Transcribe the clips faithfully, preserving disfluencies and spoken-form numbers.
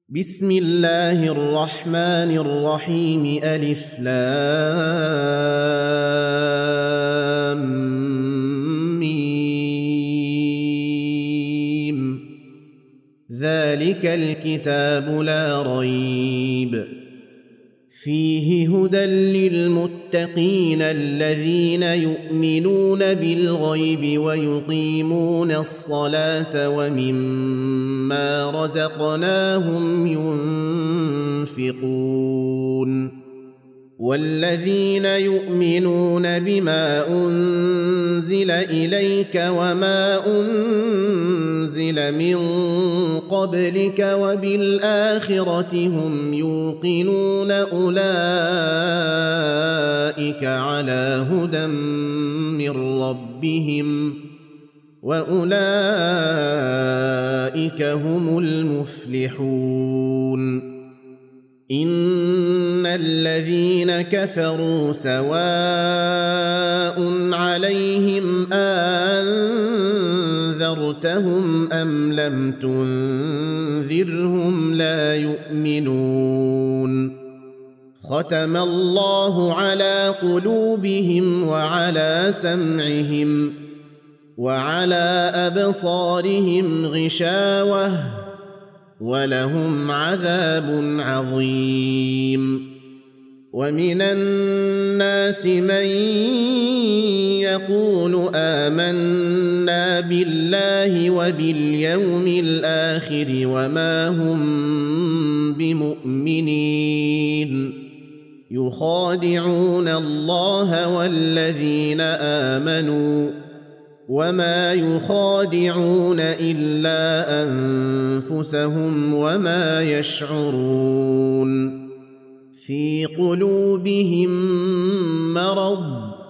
بسم الله الرحمن الرحيم ألف لام ميم ذلك الكتاب لا ريب فيه هدى للمتقين الذين يؤمنون بالغيب ويقيمون الصلاة ومما رزقناهم ينفقون والذين يؤمنون بما أنزل إليك وما أنزل من قبلك وبالآخرة هم يوقنون أولئك على هدى من ربهم وأولئك هم المفلحون إن الذين كفروا سواء عليهم أنذرتهم أم لم تنذرهم لا يؤمنون ختم الله على قلوبهم وعلى سمعهم وعلى أبصارهم غشاوة ولهم عذاب عظيم ومن الناس من يقول آمنا بالله وباليوم الآخر وما هم بمؤمنين يخادعون الله والذين آمنوا وما يخادعون إلا أنفسهم وما يشعرون في قلوبهم مرض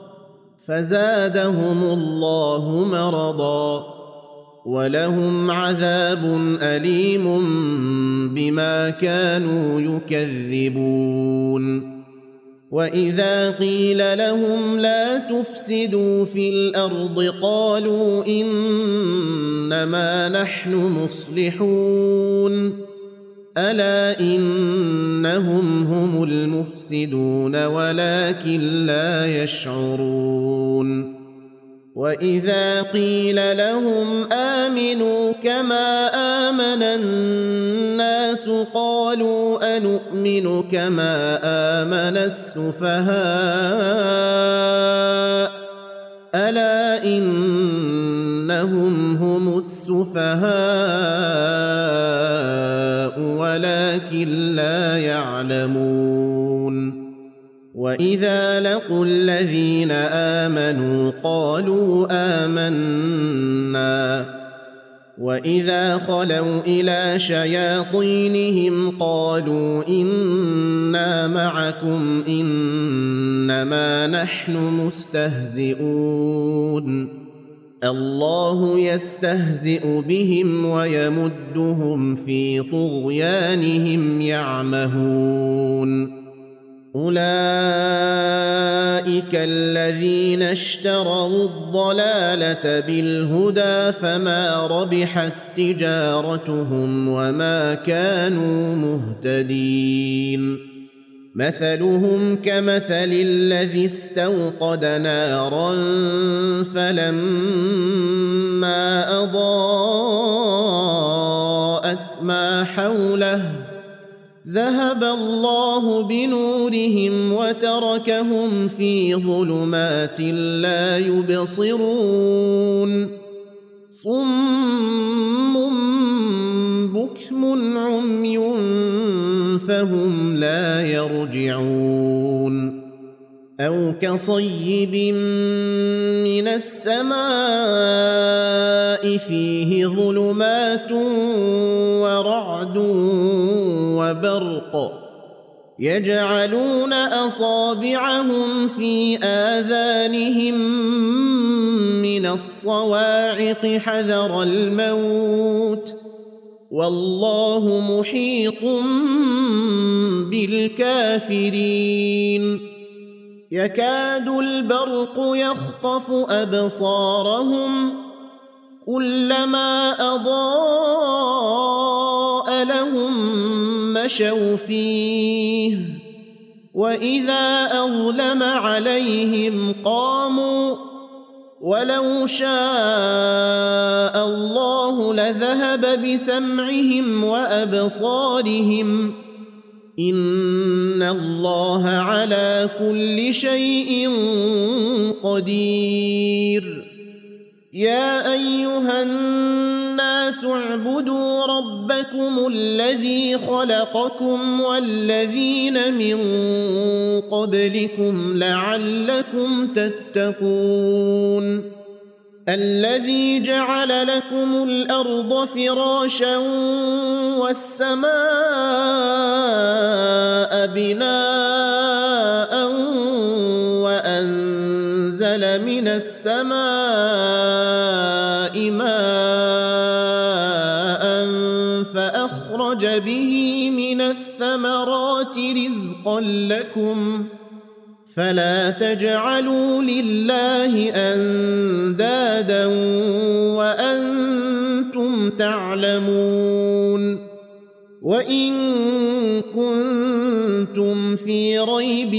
فزادهم الله مرضا ولهم عذاب أليم بما كانوا يكذبون وإذا قيل لهم لا تفسدوا في الأرض قالوا إنما نحن مصلحون ألا إنهم هم المفسدون ولكن لا يشعرون وإذا قيل لهم آمنوا كما آمن الناس قالوا أنؤمن كما آمن السفهاء ألا إنهم هم السفهاء ولكن لا يعلمون وإذا لقوا الذين آمنوا قالوا آمنا وإذا خلوا إلى شياطينهم قالوا إنا معكم إنما نحن مستهزئون الله يستهزئ بهم ويمدهم في طغيانهم يعمهون أولئك الذين اشتروا الضلالة بالهدى فما ربحت تجارتهم وما كانوا مهتدين مثلهم كمثل الذي استوقد نارا فلما أضاءت ما حوله ذهب الله بنورهم وتركهم في ظلمات لا يبصرون صم بكم عمي فهم لا يرجعون أو كصيب من السماء فيه ظلمات ورعد وبرق يجعلون أصابعهم في آذانهم من الصواعق حذر الموت والله محيط بالكافرين يكاد البرق يخطف أبصارهم كلما أضاء لهم مشوا فيه وإذا أظلم عليهم قاموا ولو شاء الله لذهب بسمعهم وأبصارهم إن الله على كل شيء قدير يا أيها الناس اعبدوا ربكم الذي خلقكم والذين من قبلكم لعلكم تتقون الذي جعل لكم الأرض فراشا والسماء بناء وأنزل من السماء ماء فأخرج به من الثمرات رزقا لكم فلا تجعلوا لله أندادا وأنتم تعلمون وإن كنتم في ريب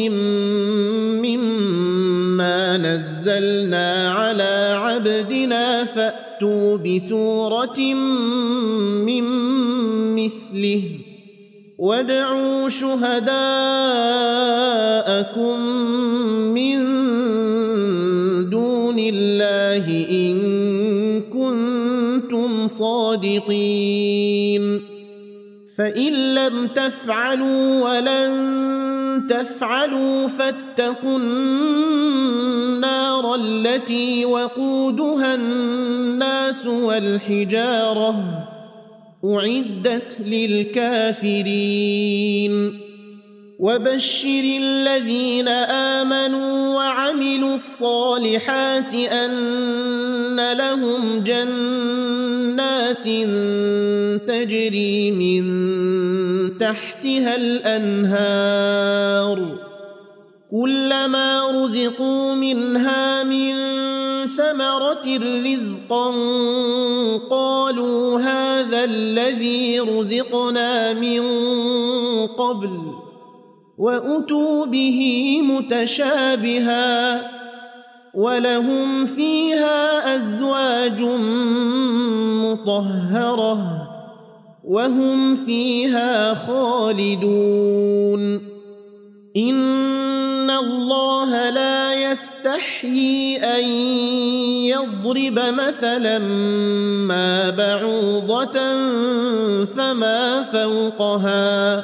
مما نزلنا على عبدنا فأتوا بسورة من مثله وادعوا شهداءكم من دون الله إن كنتم صادقين فإن لم تفعلوا ولن تفعلوا فاتقوا النار التي وقودها الناس والحجارة أعدت للكافرين وبشر الذين آمنوا وعملوا الصالحات أن لهم جنات تجري من تحتها الأنهار كلما رزقوا منها من ثمرة رزقا قالوا هذا الذي رزقنا من قبل وأتوا به متشابها ولهم فيها أزواج مطهرة وهم فيها خالدون إن الله لا يستحيي أن يضرب مثلا ما بعوضة فما فوقها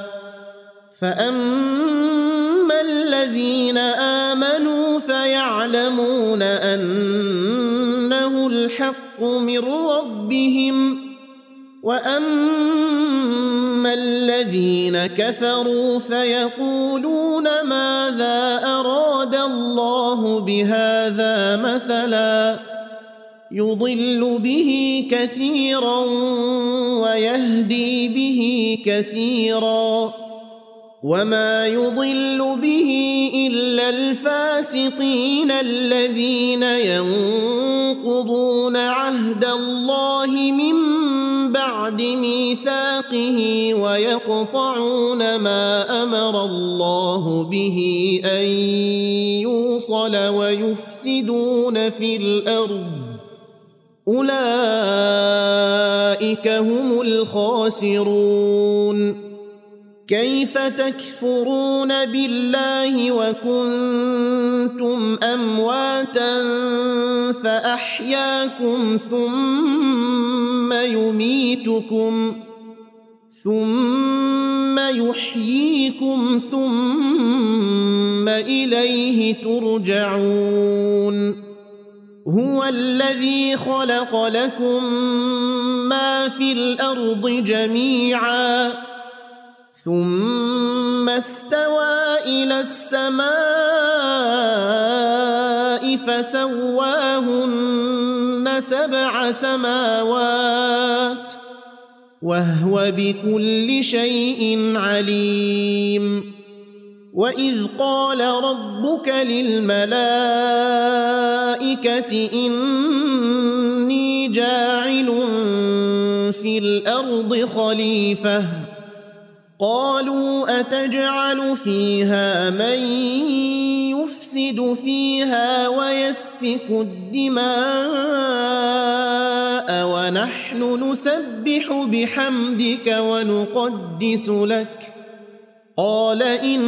فأما الذين آمنوا فيعلمون أنه الحق من ربهم وأما الذين كفروا فيقولون ماذا أراد الله بهذا مثلا يضل به كثيرا ويهدي به كثيرا وما يضل به إلا الفاسقين الذين ينقضون عهد الله من بعد ميثاقه ويقطعون ما أمر الله به أن يوصل ويفسدون في الأرض أولئك هم الخاسرون كيف تكفرون بالله وكنتم أمواتا فأحياكم ثم يميتكم ثم يحييكم ثم إليه ترجعون هو الذي خلق لكم ما في الأرض جميعا ثم استوى إلى السماء فسواهن سبع سماوات وهو بكل شيء عليم وإذ قال ربك للملائكة إني جاعل في الأرض خليفة قالوا أتجعل فيها من يفسد فيها ويسفك الدماء ونحن نسبح بحمدك ونقدس لك قال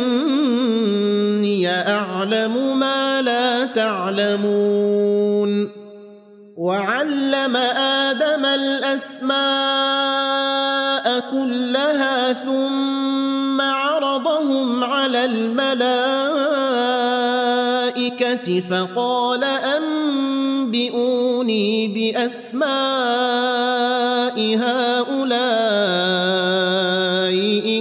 إني أعلم ما لا تعلمون وعلم آدم الأسماء كلها ثم عرضهم على الملائكة فقال أنبئوني بأسماء هؤلاء إن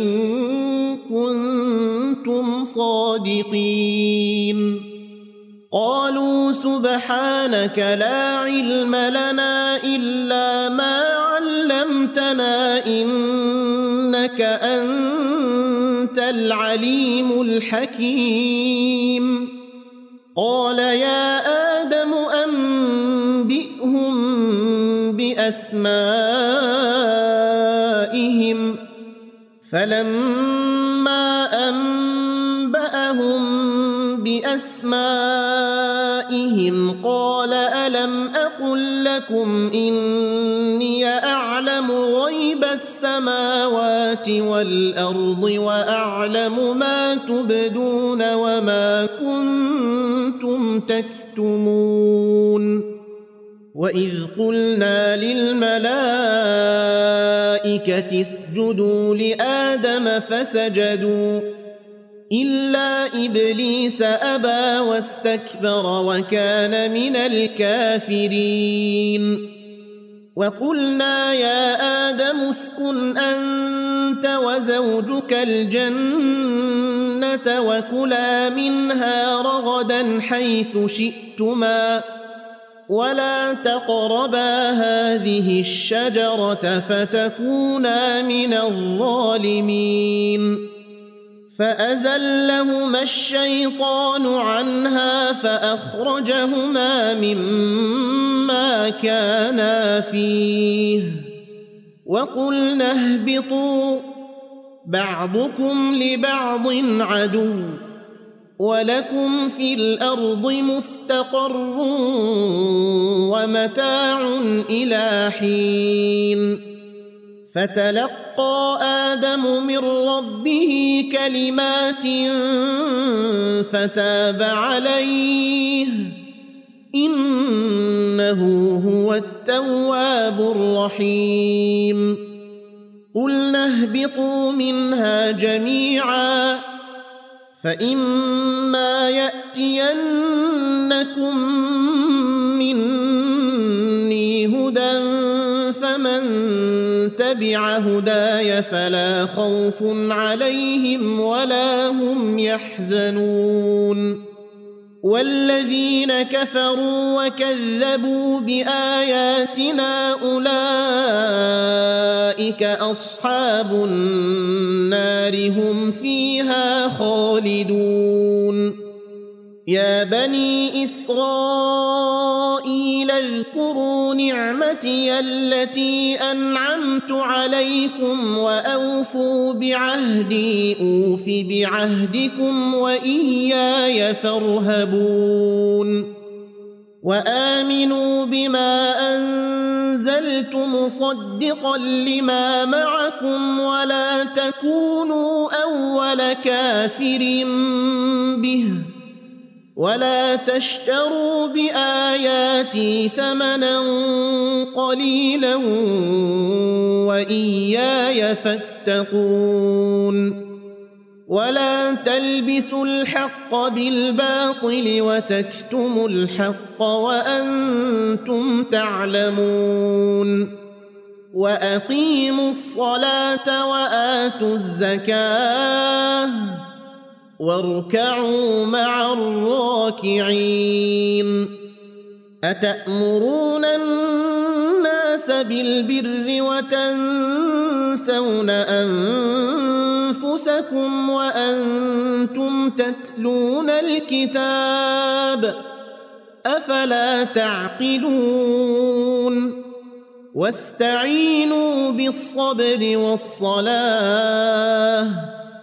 كنتم صادقين قالوا سبحانك لا علم لنا إلا ما علمتنا إنك أنت العليم الحكيم قال يا آدم أنبئهم بأسمائهم فلما أنبأهم بأسمائهم قال ألم أقل لكم إني أعلم غيب السماوات والأرض وأعلم ما تبدون وما كنتم تكتمون وإذ قلنا للملائكة اسجدوا لآدم فسجدوا إلا إبليس أبى واستكبر وكان من الكافرين وقلنا يا آدم اسكن أنت وزوجك الجنة وكلا منها رغدا حيث شئتما ولا تقربا هذه الشجرة فتكونا من الظالمين فأزلهما الشيطان عنها فأخرجهما مما كانا فيه وقلنا اهبطوا بعضكم لبعض عدو ولكم في الأرض مستقر ومتاع إلى حين فتلقى آدم من ربه كلمات فتاب عليه إنه هو التواب الرحيم قلنا اهبطوا منها جميعا فإما يأتينكم مني هدى فمن تبع هداي فلا خوف عليهم ولا هم يحزنون والذين كفروا وكذبوا بآياتنا أولئك أصحاب النار هم فيها خالدون يا بني إسرائيل اذكروا نعمتي التي أنعمت عليكم وأوفوا بعهدي أوف بعهدكم وإياي فارهبون وآمنوا بما أنزلت مصدقا لما معكم ولا تكونوا أول كافر به ولا تشتروا بآياتي ثمنا قليلا وإياي فاتقون ولا تلبسوا الحق بالباطل وتكتموا الحق وأنتم تعلمون وأقيموا الصلاة وآتوا الزكاة واركعوا مع الراكعين أتأمرون الناس بالبر وتنسون أنفسكم وأنتم تتلون الكتاب أفلا تعقلون واستعينوا بالصبر والصلاة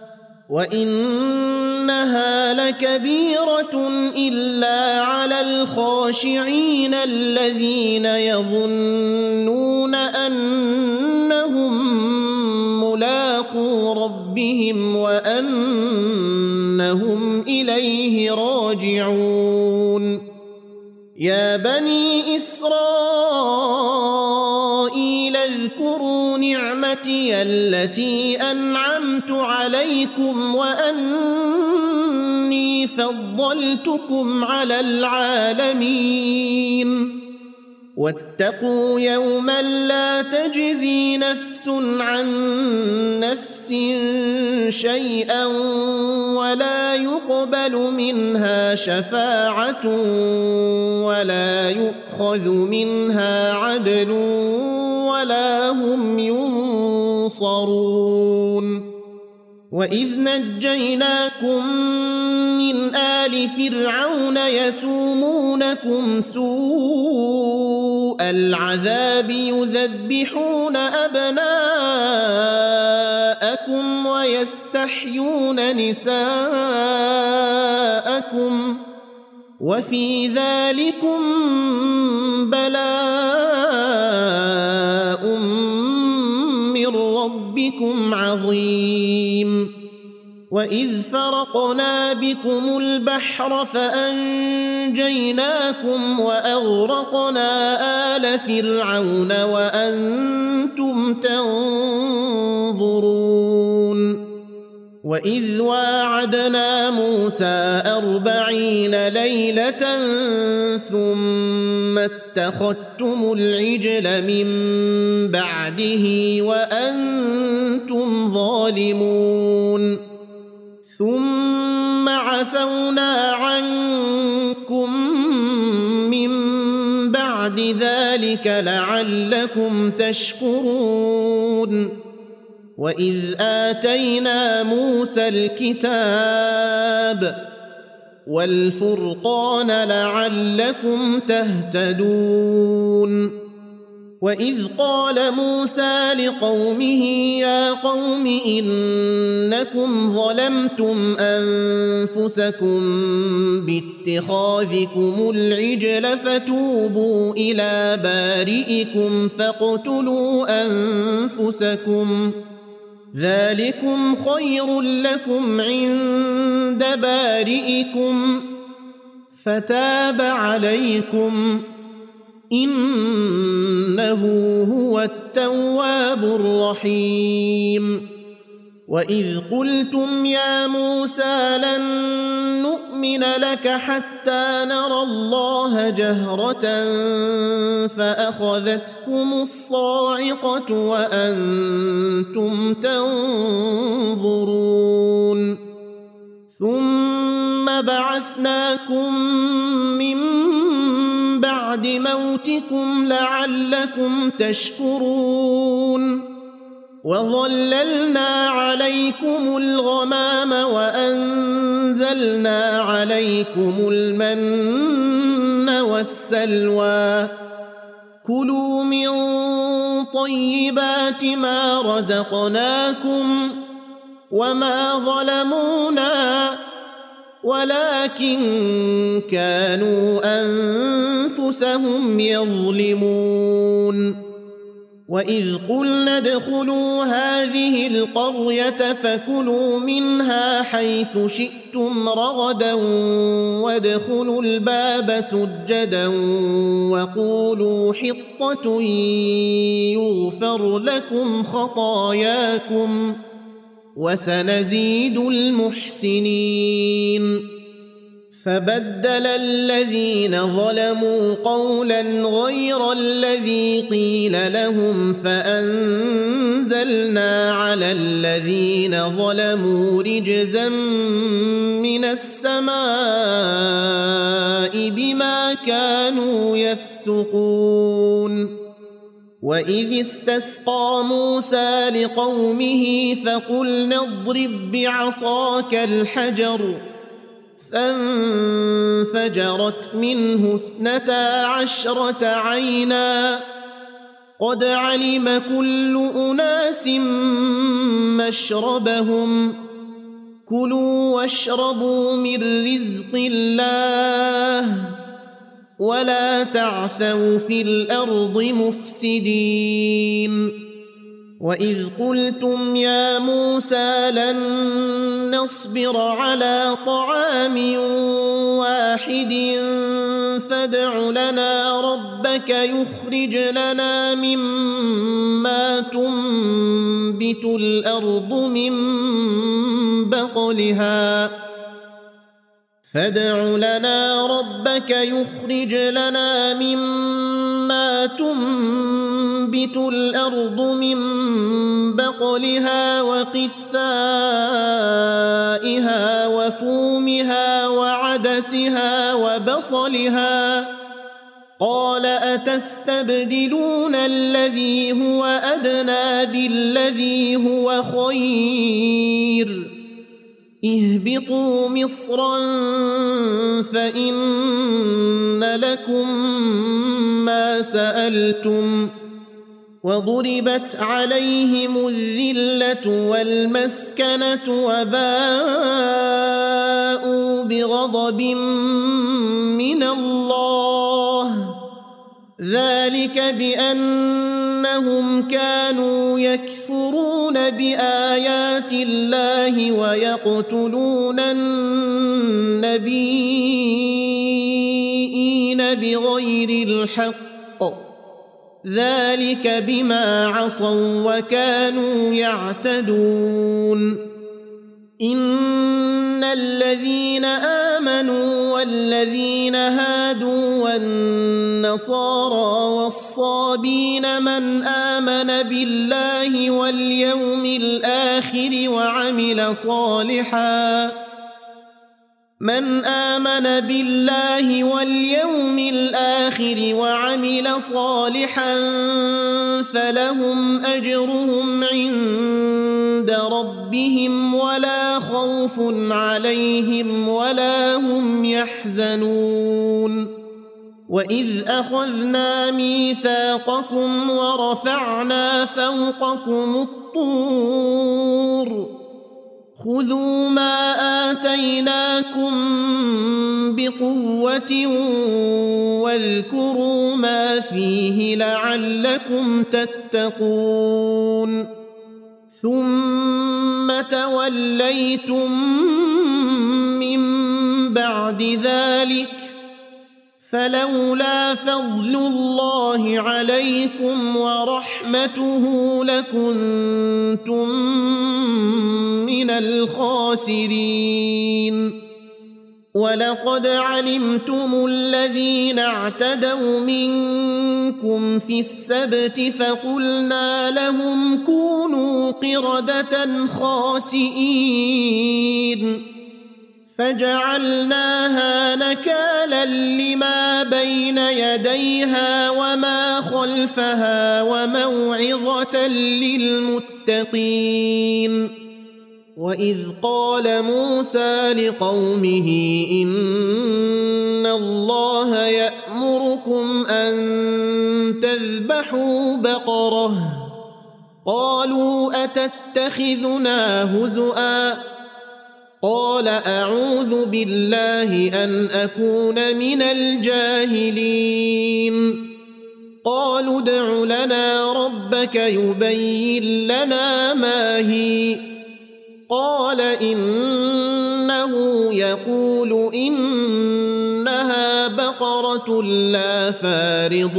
وإنها لكبيرة إلا على الخاشعين الذين يظنون أنهم ملاقو ربهم وأنهم إليه راجعون. يا بني إسرائيل اذكروا نعمتي التي أنعمت عليكم وأني فضلتكم على العالمين. واتقوا يوما لا تجزي نفس عن نفس شيئا ولا يقبل منها شفاعة ولا يؤخذ منها عدل ولا هم ينصرون. وإذ نجيناكم من آل فرعون يسومونكم سوء العذاب يذبحون أبناءكم ويستحيون نساءكم وفي ذلكم بلاء من ربكم عظيم. وإذ فرقنا بكم البحر فأنجيناكم وأغرقنا آل فرعون وأنتم تنظرون. وإذ واعدنا موسى أربعين ليلة ثم اتخذتم العجل من بعده وأنتم ظالمون ثم عفونا عنكم من بعد ذلك لعلكم تشكرون. وإذ آتينا موسى الكتاب والفرقان لعلكم تهتدون. وإذ قال موسى لقومه يا قوم إنكم ظلمتم أنفسكم باتخاذكم العجل فتوبوا إلى بارئكم فاقتلوا أنفسكم ذلكم خير لكم عند بارئكم فتاب عليكم إنه هو التواب الرحيم. وإذ قلتم يا موسى لن نؤمن لك حتى نرى الله جهرة فأخذتكم الصاعقة وأنتم تنظرون ثم بعثناكم من بعد موتكم لعلكم تشكرون. وظللنا عليكم الغمام وأنزلنا عليكم المن والسلوى كلوا من طيبات ما رزقناكم وما ظلمونا ولكن كانوا أنفسهم يظلمون. وإذ قلنا ادخلوا هذه القرية فكلوا منها حيث شئتم رغدا وادخلوا الباب سجدا وقولوا حطة يغفر لكم خطاياكم وسنزيد المحسنين. فبدل الذين ظلموا قولا غير الذي قيل لهم فأنزلنا على الذين ظلموا رجزا من السماء بما كانوا يفسقون. وإذ استسقى موسى لقومه فقلنا اضرب بعصاك الحجر فانفجرت منه اثنتا عشرة عينا قد علم كل أناس مشربهم كلوا واشربوا من رزق الله ولا تعثوا في الأرض مفسدين وإذ قلتم يا موسى لن نصبر على طعام واحد فادع لنا ربك يخرج لنا مما تنبت الأرض من بقلها فادع لنا ربك يخرج لنا مما تنبت الأرض من بقلها وقثائها وفومها وعدسها وبصلها قال أتستبدلون الذي هو أدنى بالذي هو خير اهبطوا مصرا فإن لكم ما سألتم وضربت عليهم الذلة والمسكنة وباءوا بغضب من الله ذلك بأنهم كانوا يكفرون بآيات الله ويقتلون النبيين بغير الحق ذلك بما عصوا وكانوا يعتدون إن الذين آمنوا والذين هادوا والنصارى والصابين من آمن بالله واليوم الآخر وعمل صالحا من آمن بالله واليوم الآخر وعمل صالحا فلهم أجرهم عند ربهم ولا خوف عليهم ولا هم يحزنون وإذ أخذنا ميثاقكم ورفعنا فوقكم الطور خذوا ما آتيناكم بقوة واذكروا ما فيه لعلكم تتقون ثم توليتم من بعد ذلك فلولا فضل الله عليكم ورحمته لكنتم من الخاسرين ولقد علمتم الذين اعتدوا منكم في السبت فقلنا لهم كونوا قردة خاسئين فجعلناها نكالا لما بين يديها وما خلفها وموعظة للمتقين وإذ قال موسى لقومه إن الله يأمركم أن تذبحوا بقرة قالوا أتتخذنا هزؤا قال أعوذ بالله أن أكون من الجاهلين قالوا ادع لنا ربك يبين لنا ما هي قال إنه يقول إنها بقرة لا فارض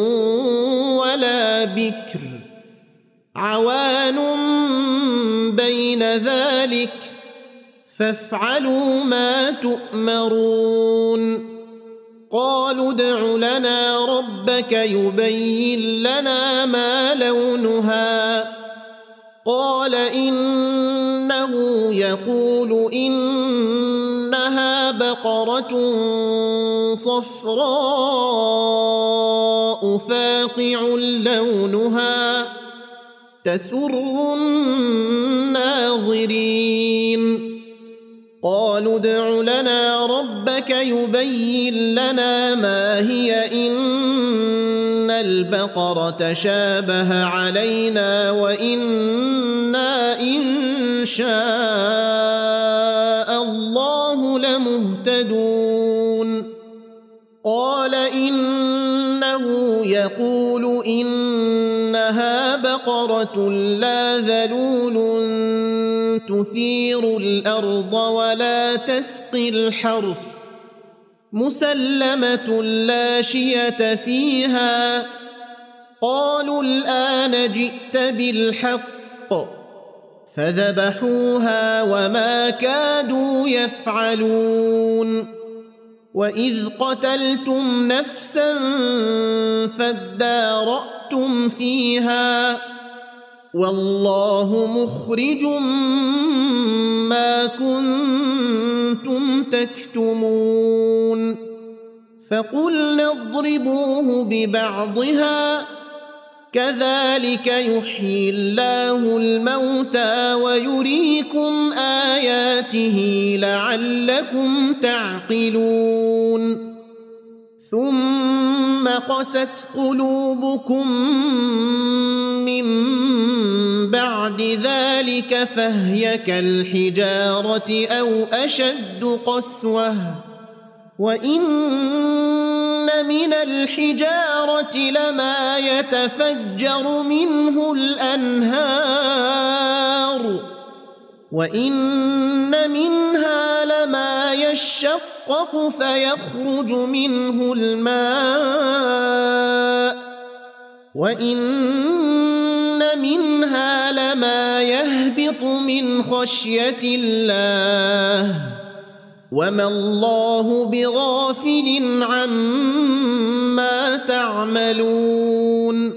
ولا بكر عوان بين ذلك فافعلوا ما تؤمرون قالوا ادع لنا ربك يبين لنا ما لونها قال إنه يقول إنها بقرة صفراء فاقع لونها تسر الناظرين قالوا ادع لنا ربك يبين لنا ما هي إن البقر تشابه علينا وإنا إن شاء الله لمهتدون قال إنه يقول إنها بقرة لا ذلول تثير الأرض ولا تسقي الحرث مسلمة لا شية فيها قالوا الآن جئت بالحق فذبحوها وما كادوا يفعلون وإذ قتلتم نفسا فادارأتم فيها والله مخرج ما كنتم تكتمون فقلنا اضربوه ببعضها كذلك يحيي الله الموتى ويريكم آياته لعلكم تعقلون ثم قست قلوبكم من بعد ذلك فهي كالحجارة أو أشد قسوة وإن من الحجارة لما يتفجر منه الأنهار وإن منها لما يشقق فيخرج منه الماء وإن منها لما يهبط من خشية الله وما الله بغافل عما تعملون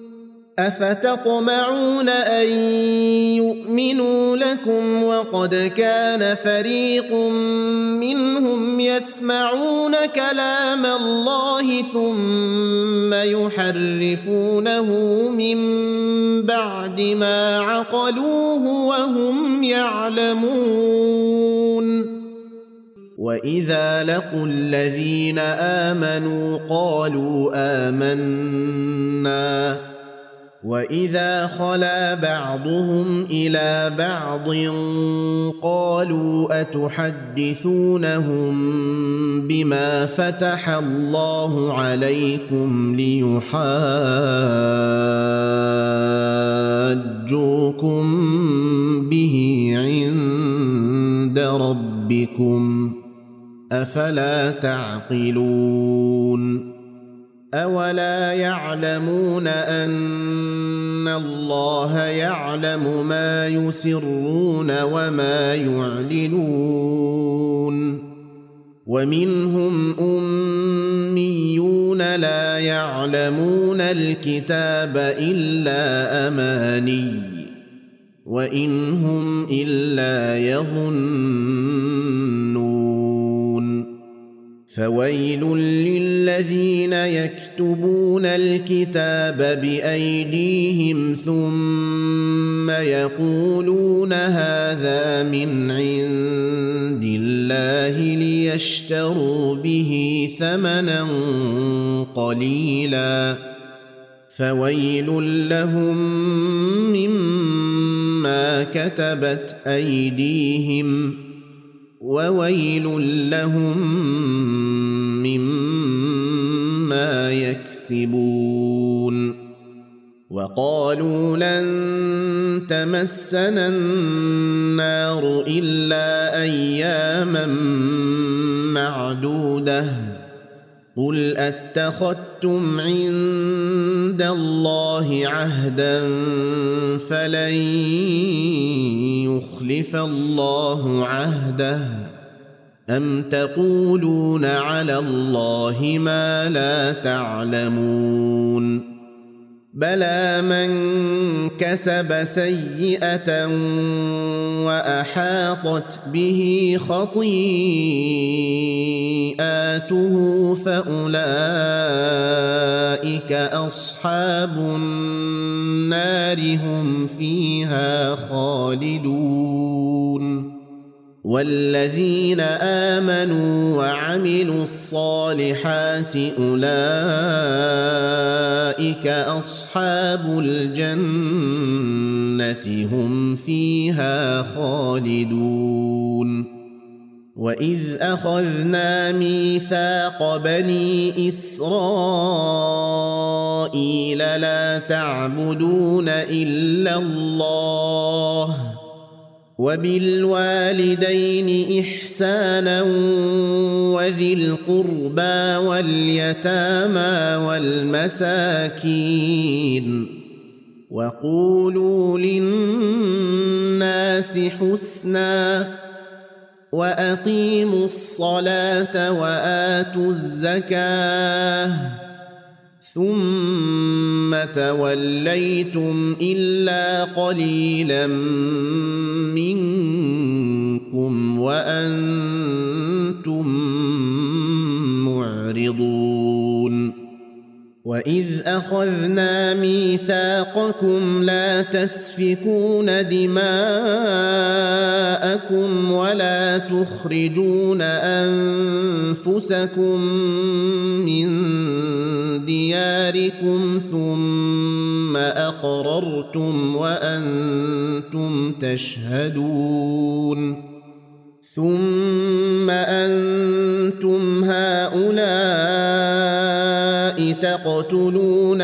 أفتطمعون أن يؤمنوا لكم وقد كان فريق منهم يسمعون كلام الله ثم يحرفونه من بعد ما عقلوه وهم يعلمون وإذا لقوا الذين آمنوا قالوا آمنا وإذا خلا بعضهم إلى بعض قالوا أتحدثونهم بما فتح الله عليكم ليحاجوكم به عند ربكم أفلا تعقلون أولا يعلمون أن الله يعلم ما يسرون وما يعلنون ومنهم أميون لا يعلمون الكتاب إلا أماني وإن هم إلا يظنون فويل للذين يكتبون الكتاب بأيديهم ثم يقولون هذا من عند الله ليشتروا به ثمنا قليلا فويل لهم مما كتبت أيديهم وويل لهم مما يكسبون وقالوا لن تمسنا النار إلا أياما معدودة قل أتخذتم عند الله عهدا فلن يخلف الله عهده أم تقولون على الله ما لا تعلمون بلى من كسب سيئة وأحاطت به خطيئاته فأولئك أصحاب النار هم فيها خالدون والذين آمنوا وعملوا الصالحات أولئك أصحاب الجنة هم فيها خالدون وإذ أخذنا ميثاق بني إسرائيل لا تعبدون إلا الله وبالوالدين إحسانا وذي القربى واليتامى والمساكين وقولوا للناس حسنا وأقيموا الصلاة وآتوا الزكاة ثم توليتم إلا قليلا منكم وأنتم معرضون وإذ أخذنا ميثاقكم لا تسفكون دماءكم ولا تخرجون أنفسكم من دياركم ثم أقررتم وأنتم تشهدون ثم أنتم هؤلاء تقتلون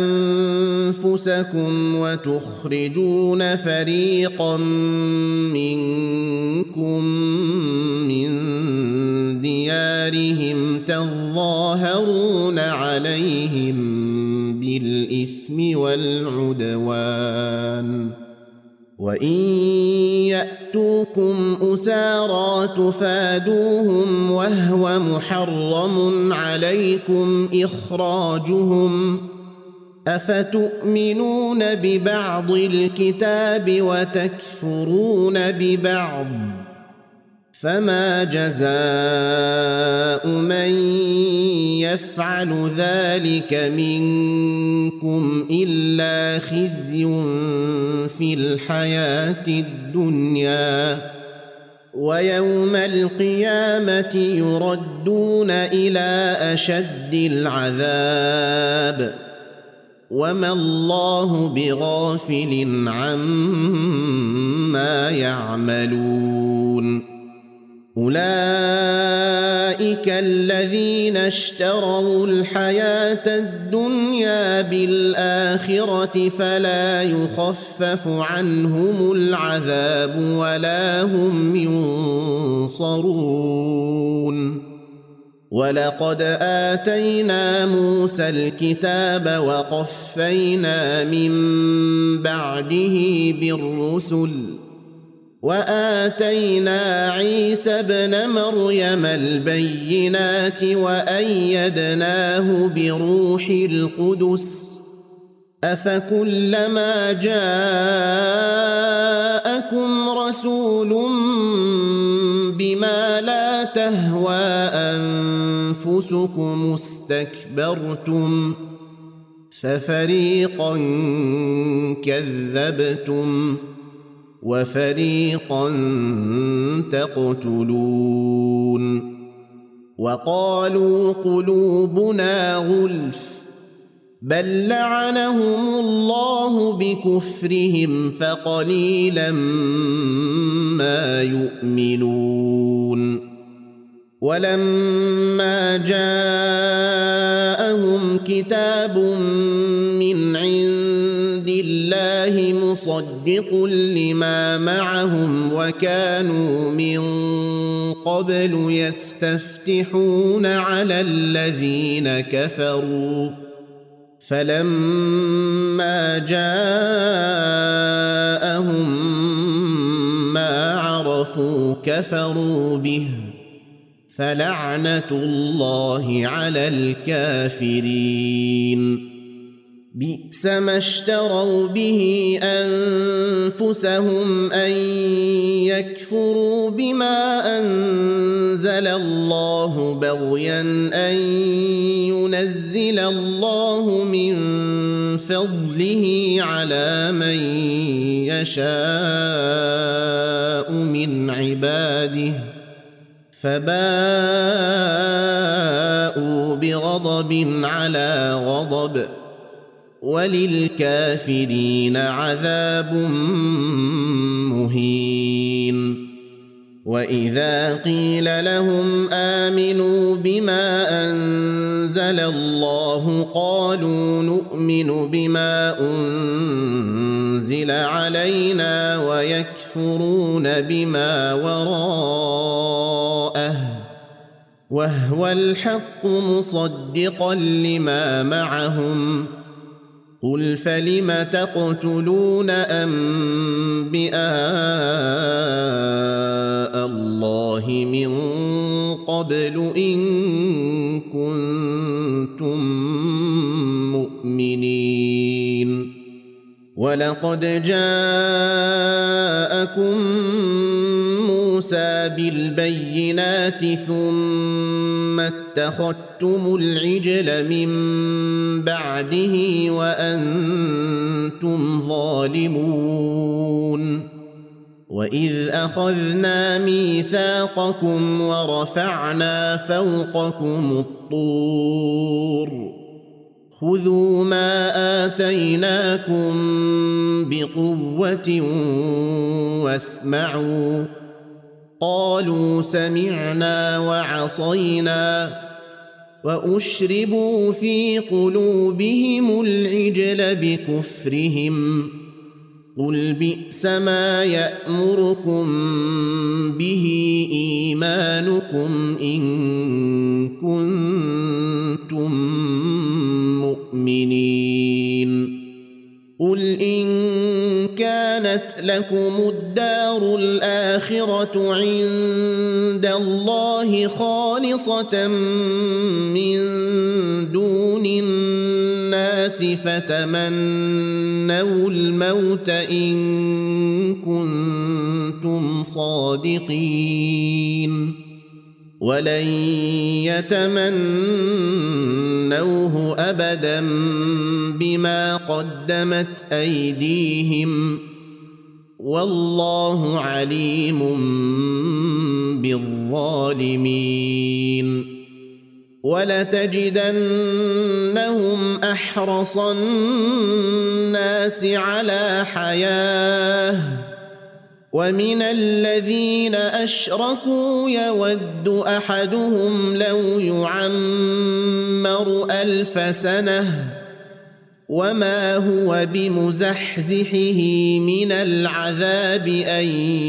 أنفسكم وتخرجون فريقا منكم من ديارهم تظاهرون عليهم بالإثم والعدوان وإن يأتوكم أسارى تفادوهم وهو محرم عليكم إخراجهم أفتؤمنون ببعض الكتاب وتكفرون ببعض فما جزاء من يفعل ذلك منكم إلا خزي في الحياة الدنيا ويوم القيامة يردون إلى أشد العذاب وما الله بغافل عما يعملون أولئك الذين اشتروا الحياة الدنيا بالآخرة فلا يخفف عنهم العذاب ولا هم ينصرون ولقد آتينا موسى الكتاب وقفينا من بعده بالرسل وآتينا عيسى ابن مريم البينات وأيدناه بروح القدس أفكلما جاءكم رسول بما لا تهوى أنفسكم استكبرتم ففريقا كذبتم وفريقا تقتلون وقالوا قلوبنا غلف بل لعنهم الله بكفرهم فقليلا ما يؤمنون ولما جاءهم كتاب من عند الله مصدق لما معهم وكانوا من قبل يستفتحون على الذين كفروا فلما جاءهم ما عرفوا كفروا به فلعنة الله على الكافرين بئس ما اشتروا به أنفسهم أن يكفروا بما أنزل الله بغيا أن ينزل الله من فضله على من يشاء من عباده عباده فباءوا بغضب على غضب وللكافرين عذاب مهين. وإذا قيل لهم آمنوا بما أنزل الله قالوا نؤمن بما أنزل علينا ويكفرون بما وراءه وهو الحق مصدقا لما معهم قل فلم تقتلون أنبياء الله من قبل إن كنتم مؤمنين ولقد جاءكم موسى بالبينات ثم اتخذتم العجل من بعده وأنتم ظالمون. وإذ أخذنا ميثاقكم ورفعنا فوقكم الطور خذوا ما آتيناكم بقوة واسمعوا قالوا سمعنا وعصينا وأشربوا في قلوبهم العجل بكفرهم قل بئس ما يأمركم به إيمانكم إن كنتم مؤمنين. قل إن كانت لكم الدار الآخرة عند الله خالصة من دون الناس فتمنوا الموت إن كنتم صادقين ولن يتمنوه أبدا بما قدمت أيديهم والله عليم بالظالمين. ولتجدنهم أحرص الناس على حياة ومن الذين أشركوا يود أحدهم لو يعمر ألف سنة وما هو بمزحزحه من العذاب أن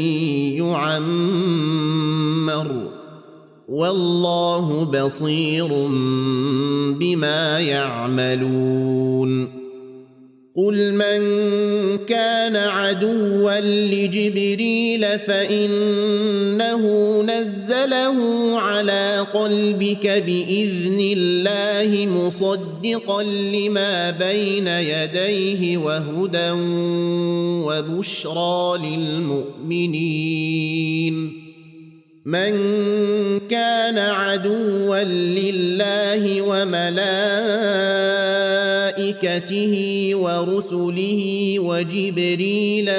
يعمر والله بصير بما يعملون. قل من كان عدوا لجبريل فإنه نزله على قلبك بإذن الله مصدقا لما بين يديه وهدى وبشرى للمؤمنين. من كان عدوا لله وملائكته ورسله وجبريل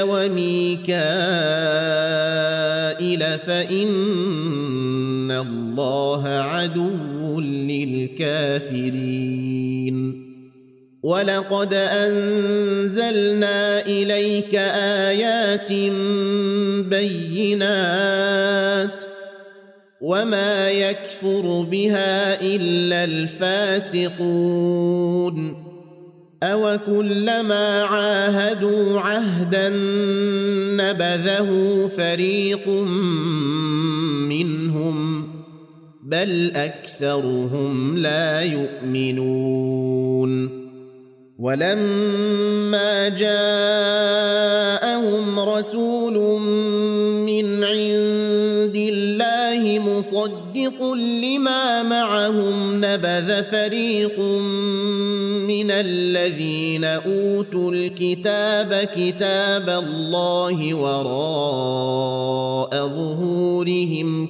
وميكائيل فإن الله عدو للكافرين. ولقد أنزلنا إليك آيات بينات وما يكفر بها إلا الفاسقون. أوكلما عاهدوا عهدا نبذه فريق منهم بل أكثرهم لا يؤمنون. ولما جاءهم رسول من عند الله مصدق لما معهم نبذ فريق من الذين أوتوا الكتاب كتاب الله وراء ظهورهم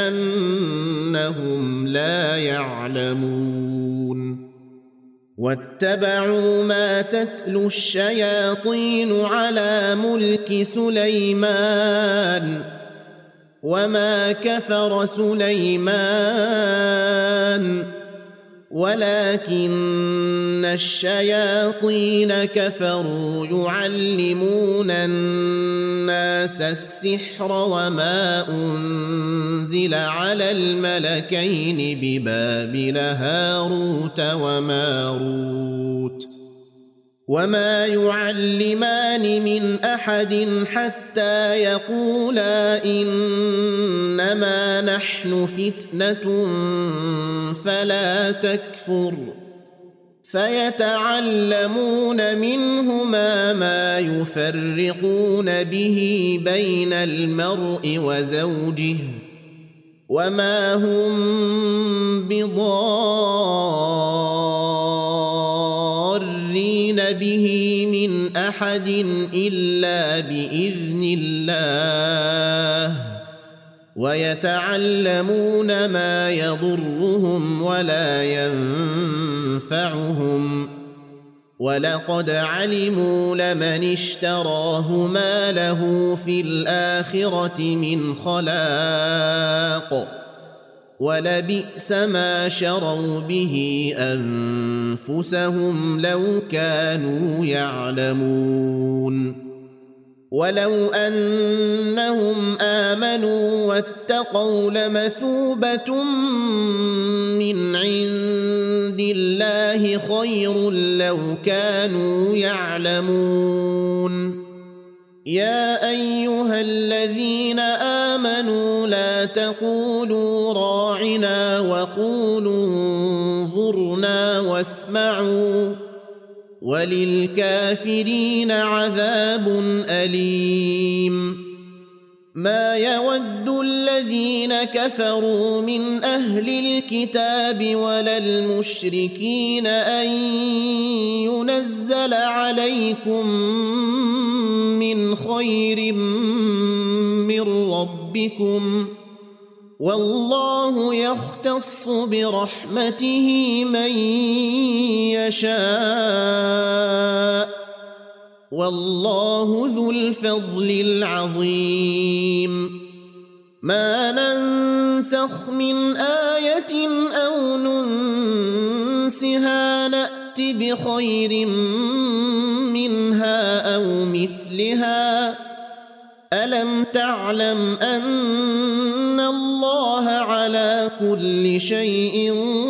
كأنهم لا يعلمون. واتبعوا ما تتلو الشياطين على ملك سليمان وما كفر سليمان ولكن الشياطين كفروا يعلمون الناس السحر وما أنزل على الملكين ببابل هاروت وماروت وما يعلمان من أحد حتى يقولا إنما نحن فتنة فلا تكفر فيتعلمون منهما ما يفرقون به بين المرء وزوجه وما هم بضارين به من أحد إلا بإذن الله ويتعلمون ما يضرهم ولا ينفعهم ولقد علموا لمن اشتراه ما له في الآخرة من خلاق ولبئس ما شروا به أنفسهم لو كانوا يعلمون ولو أنهم آمنوا واتقوا لمثوبة من عند الله خير لو كانوا يعلمون يا أيها الذين آمنوا لا تقولوا راعنا وقولوا انظرنا واسمعوا وللكافرين عذاب أليم ما يود الذين كفروا من أهل الكتاب ولا المشركين أن ينزل عليكم من خير من ربكم والله يختص برحمته من يشاء والله ذو الفضل العظيم ما ننسخ من آية أو ننسها نأت بخير منها أو مثلها ألم تعلم أن الله على كل شيء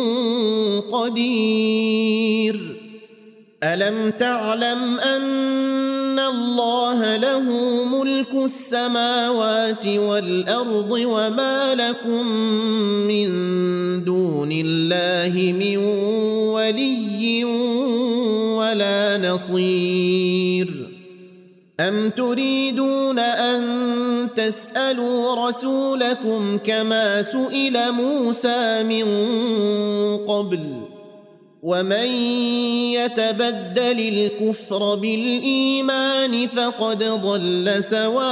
قدير ألم تعلم أن الله له ملك السماوات والأرض وما لكم من دون الله من ولي ولا نصير أم تريدون أن تسألوا رسولكم كما سئل موسى من قبل ومن يتبدل الكفر بالإيمان فقد ضل سواء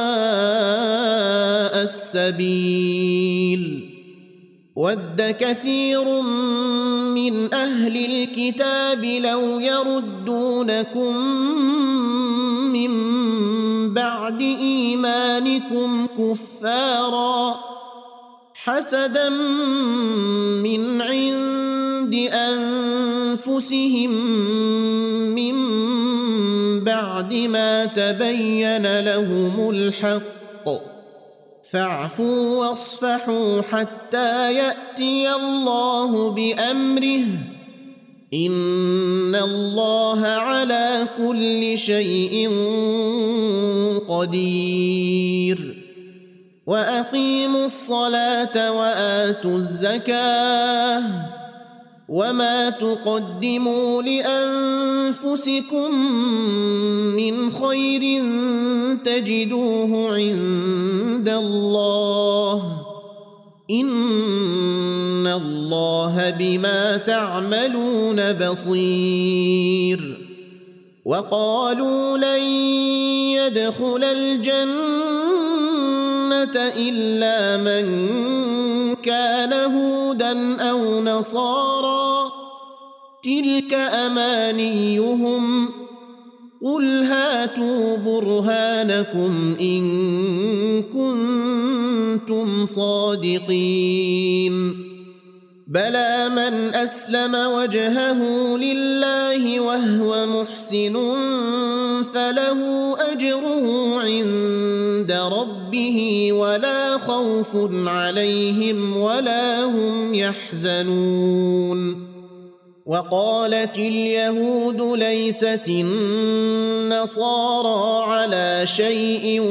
السبيل ود كثير من أهل الكتاب لو يردونكم من بعد إيمانكم كفارا حسدا من عند أنفسهم من بعد ما تبين لهم الحق فاعفوا واصفحوا حتى يأتي الله بأمره إن الله على كل شيء قدير وأقيموا الصلاة وآتوا الزكاة وما تقدموا لأنفسكم من خير تجدوه عند الله إن الله بما تعملون بصير وقالوا لن يدخل الجنة إلا من كان هودا أو نصارى تلك أمانيهم قل هاتوا برهانكم إن كنتم كنتم صادقين بلى من أسلم وجهه لله وهو محسن فله أجره عند ربه ولا خوف عليهم ولا هم يحزنون وقالت اليهود ليست النصارى على شيء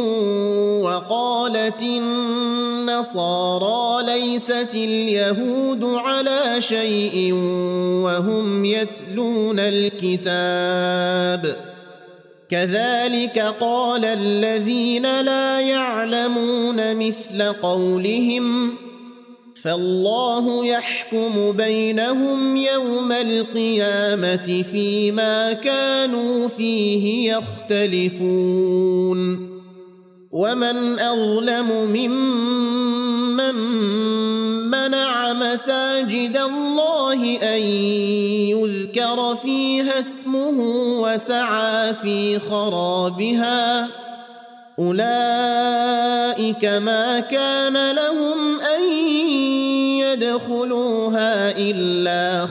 وقالت النصارى ليست اليهود على شيء وهم يتلون الكتاب كذلك قال الذين لا يعلمون مثل قولهم فالله يحكم بينهم يوم القيامة فيما كانوا فيه يختلفون ومن أظلم ممن منع مساجد الله أن يذكر فيها اسمه وسعى في خرابها أولئك ما كان لهم أن يدخلوها إلا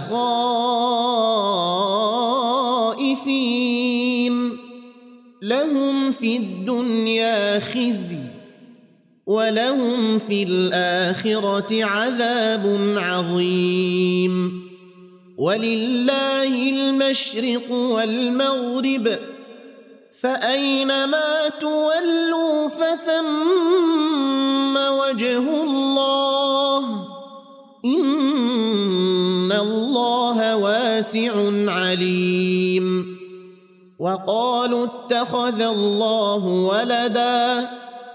خائفين لهم في الدنيا خزي ولهم في الآخرة عذاب عظيم ولله المشرق والمغرب فأينما تولوا فثم وجه الله إن الله واسع عليم وقالوا اتخذ الله ولدا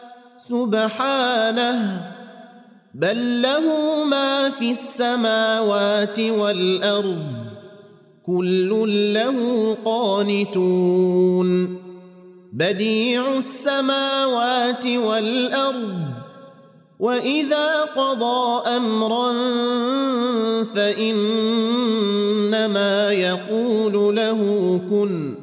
سبحانه بل له ما في السماوات والأرض كل له قانتون بديع السماوات والأرض وإذا قضى أمرا فإنما يقول له كن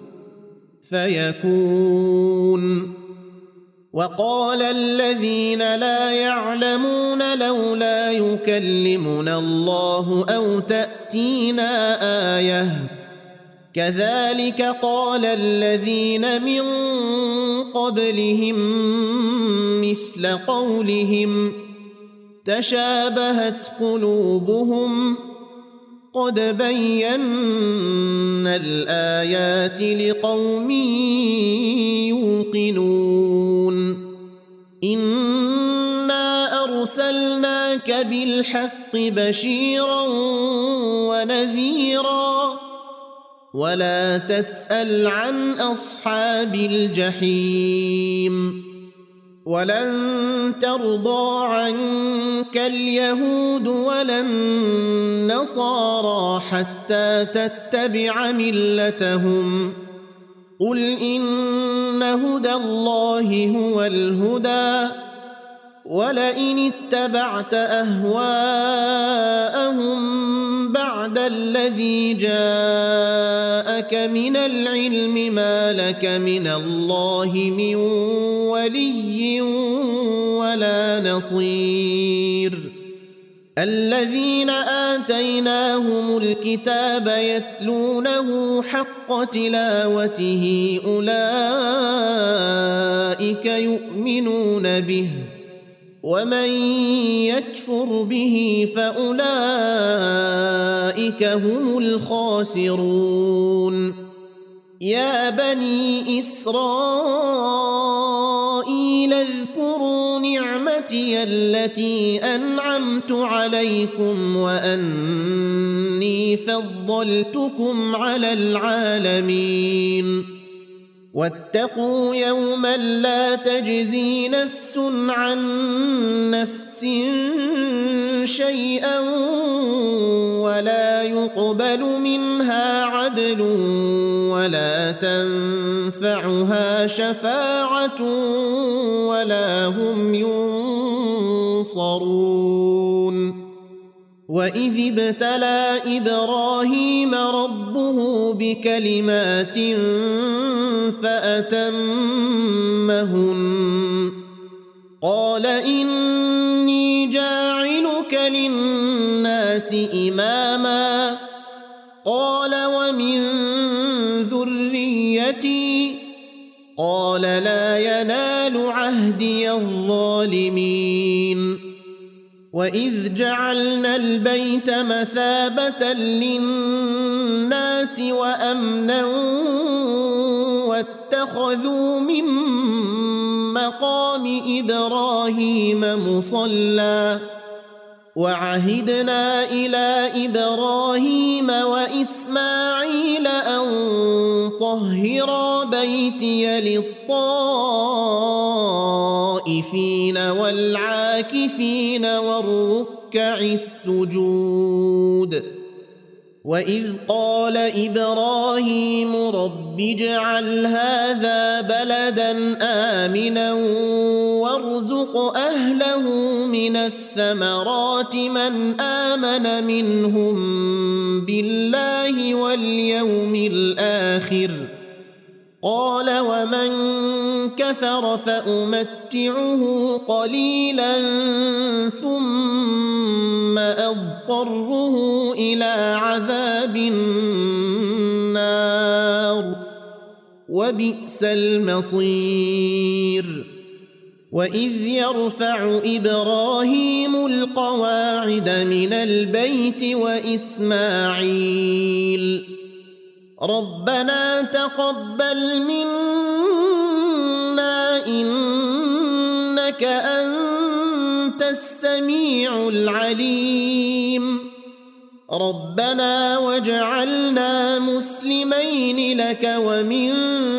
فيكون وقال الذين لا يعلمون لولا يكلمنا الله أو تأتينا آية كذلك قال الذين من قبلهم مثل قولهم تشابهت قلوبهم قد بينا الآيات لقوم يوقنون إنا أرسلناك بالحق بشيرا ونذيرا ولا تسأل عن أصحاب الجحيم ولن ترضى عنك اليهود ولا النصارى حتى تتبع ملتهم قل إن هدى الله هو الهدى ولئن اتبعت أهواءهم بعد الذي جاءك من العلم ما لك من الله من ولي ولا نصير الذين آتيناهم الكتاب يتلونه حق تلاوته أولئك يؤمنون به ومن يكفر به فأولئك هم الخاسرون يا بني إسرائيل اذكروا نعمتي التي أنعمت عليكم وأني فضلتكم على العالمين واتقوا يوما لا تجزي نفس عن نفس شيئا ولا يقبل منها عدل ولا تنفعها شفاعة ولا هم ينصرون وإذ ابتلى إبراهيم ربه بكلمات فأتمهن قال إني جاعلك للناس إماما قال ومن ذريتي قال لا ينال عهدي الظالمين وإذ جعلنا البيت مثابة للناس وأمنا واتخذوا من مقام إبراهيم مصلى وعهدنا إلى إبراهيم وإسماعيل أن طهرا بيتي للطائفين والعاكفين والركع السجود وإذ قال إبراهيم رب اجعل هذا بلدا آمنا وارزق أهله من الثمرات من آمن منهم بالله واليوم الآخر قال ومن كفر فأمتعه قليلا ثم أضطره إلى عذاب النار وبئس المصير وإذ يرفع إبراهيم القواعد من البيت وإسماعيل ربنا تقبل منا إنك أنت السميع العليم ربنا واجعلنا مسلمين لك ومن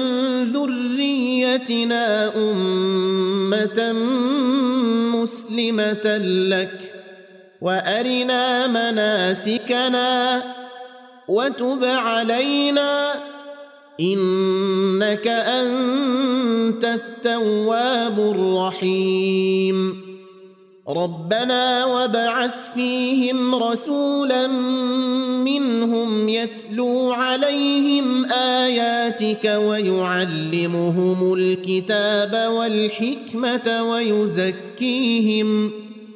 ذريتنا أمة مسلمة لك وأرنا مناسكنا وتب علينا إنك أنت التواب الرحيم ربنا وابعث فيهم رسولا منهم يتلو عليهم آياتك ويعلمهم الكتاب والحكمة ويزكيهم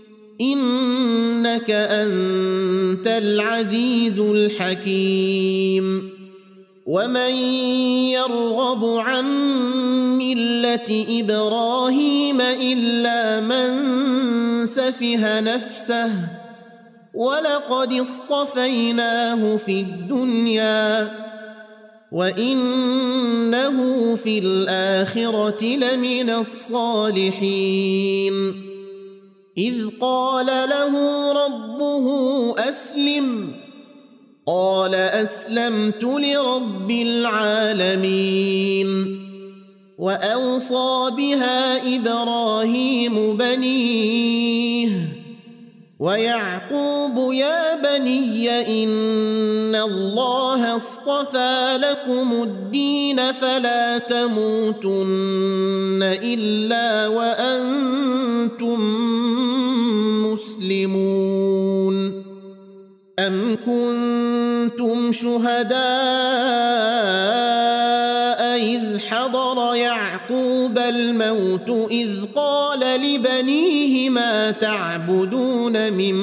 إنك أنت العزيز الحكيم ومن يرغب عن ملة إبراهيم إلا من سفه نفسه ولقد اصطفيناه في الدنيا وإنه في الآخرة لمن الصالحين إذ قال له ربه أسلم قال أسلمت لرب العالمين وأوصى بها إبراهيم بنيه ويعقوب يا بني إن الله اصطفى لكم الدين فلا تموتن إلا وأنتم مسلمون أم كنتم شهداء إذ حضر يعقوب الموت إذ قال لبنيه ما تعبدون من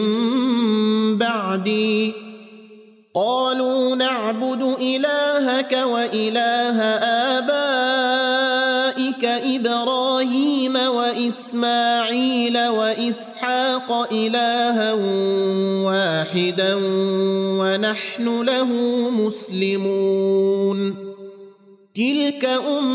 بعدي قالوا نعبد إلهك وإله آبائك إبراهيم وإسماعيل وإسحاق إلها واحدا ونحن له مسلمون تلك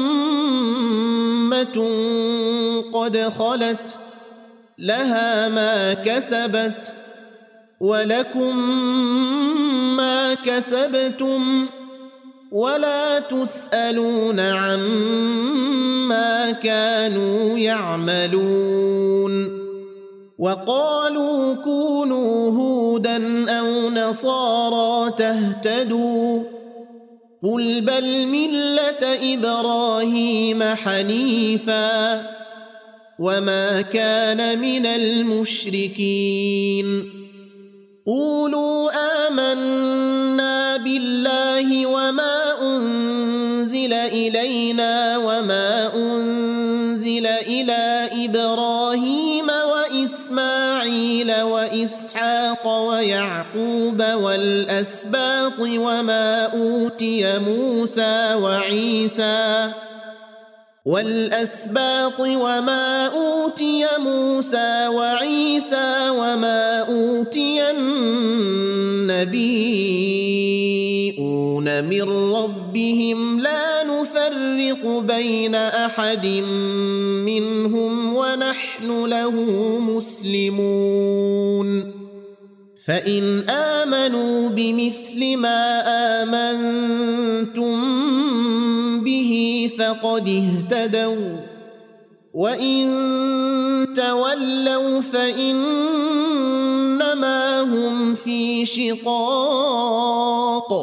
أمة قد خلت لها ما كسبت ولكم ما كسبتم ولا تسألون عما كانوا يعملون وقالوا كونوا هودا أو نصارى تهتدوا قل بل ملة إبراهيم حنيفا وما كان من المشركين قولوا آمنا بالله وما أنزل إلينا وما أنزل إلى إبراهيم إبراهيم وإسماعيل وإسحاق ويعقوب والأسباط وما أوتي موسى وعيسى والأسباط وما أوتي موسى وعيسى وما أوتي النبيون من ربهم لا نفرق بين أحد منهم ونحن له مسلمون فإن آمنوا بمثل ما آمنتم به فقد اهتدوا وإن تولوا فإنما هم في شقاق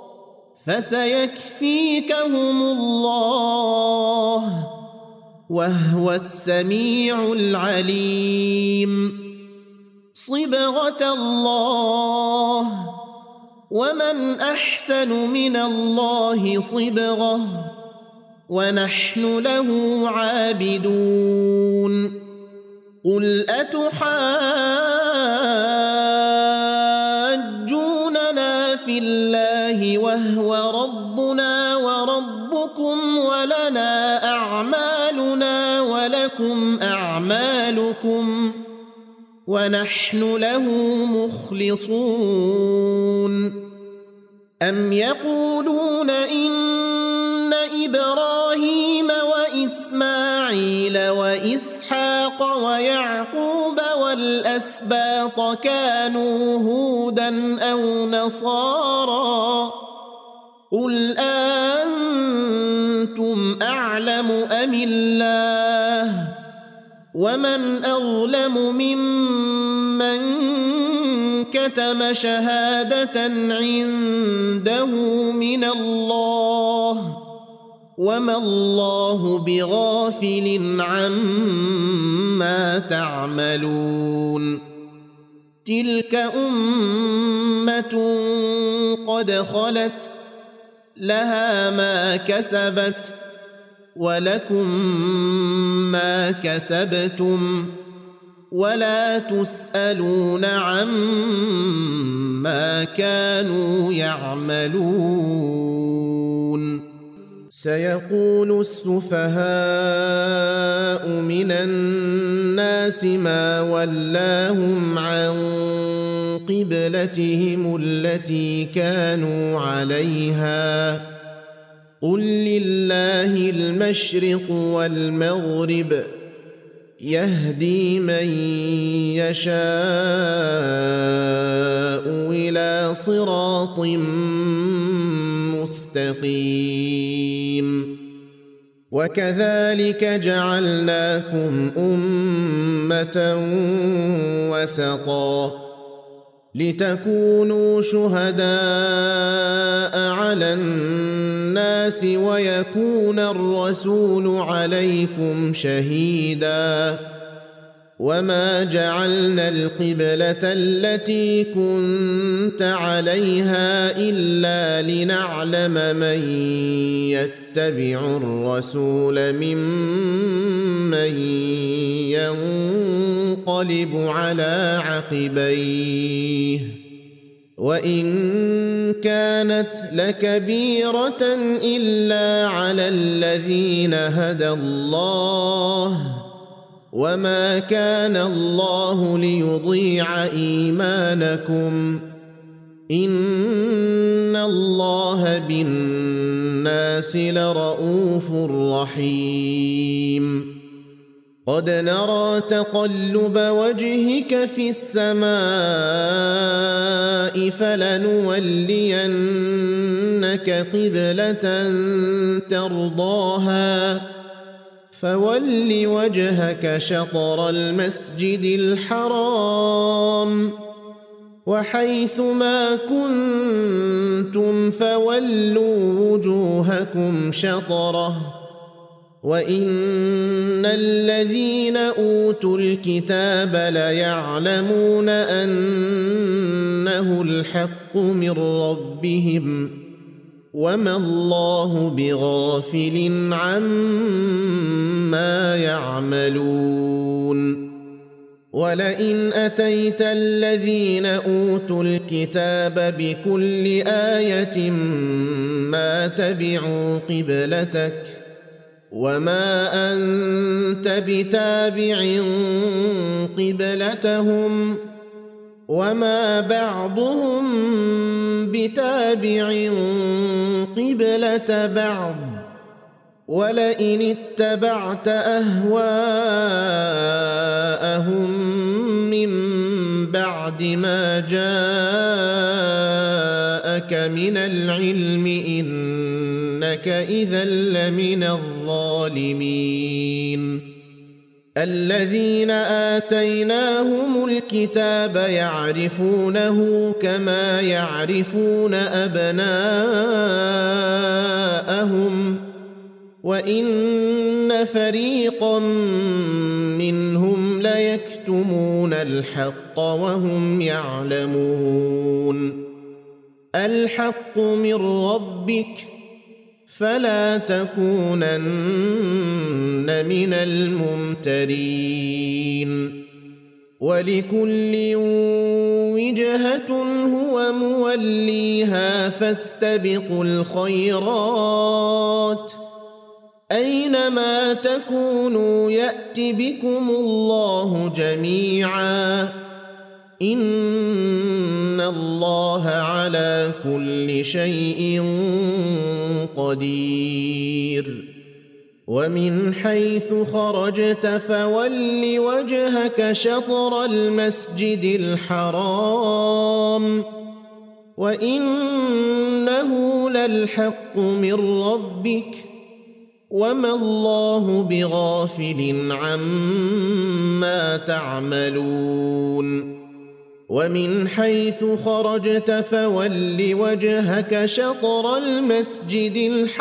فسيكفيكهم الله وهو السميع العليم صبغة الله ومن أحسن من الله صبغة ونحن له عابدون قل أتحاجوننا في الله وهو ربنا وربكم ولنا أعمالنا ولكم أعمالكم ونحن له مخلصون أم يقولون إن إبراهيم وإسماعيل وإسحاق ويعقوب والأسباط كانوا هودا أو نصارى قل أنتم أعلم أم الله ومن أظلم ممن كتم شهادة عنده من الله وما الله بغافل عما تعملون تلك أمة قد خلت لها ما كسبت ولكم ما كسبتم ولا تسألون عما كانوا يعملون سيقول السفهاء من الناس ما ولاهم عن قبلتهم التي كانوا عليها قل لله المشرق والمغرب يهدي من يشاء إلى صراط مستقيم وكذلك جعلناكم أمة وسطا لتكونوا شهداء على الناس ويكون الرسول عليكم شهيدا وما جعلنا القبلة التي كنت عليها إلا لنعلم من يتبع الرسول ممن ينقلب على عقبيه وإن كانت لكبيرة إلا على الذين هدى الله وما كان الله ليضيع إيمانكم إن الله بالناس لرؤوف رحيم قد نرى تقلب وجهك في السماء فلنولينك قبلة ترضاها فول وجهك شطر المسجد الحرام وحيث ما كنتم فولوا وجوهكم شطره وإن الذين أوتوا الكتاب ليعلمون أنه الحق من ربهم وما الله بغافل عما يعملون ولئن أتيت الذين أوتوا الكتاب بكل آية ما تبعوا قبلتك وما أنت بتابع قبلتهم وما بعضهم بتابع قبلة بعض ولئن اتبعت أهواءهم من بعد ما جاءك من العلم إنك إذا لمن الظالمين الذين آتيناهم الكتاب يعرفونه كما يعرفون أبناءهم وإن فريقا منهم ليكتمون الحق وهم يعلمون الحق من ربك فلا تكونن من الممترين ولكل وجهة هو موليها فاستبقوا الخيرات أينما تكونوا يأت بكم الله جميعا إن الله على كل شيء قدير ومن حيث خرجت فول وجهك شطر المسجد الحرام وإنه للحق من ربك وما الله بغافل عما تعملون ومن حيث خرجت فول وجهك شطر المسجد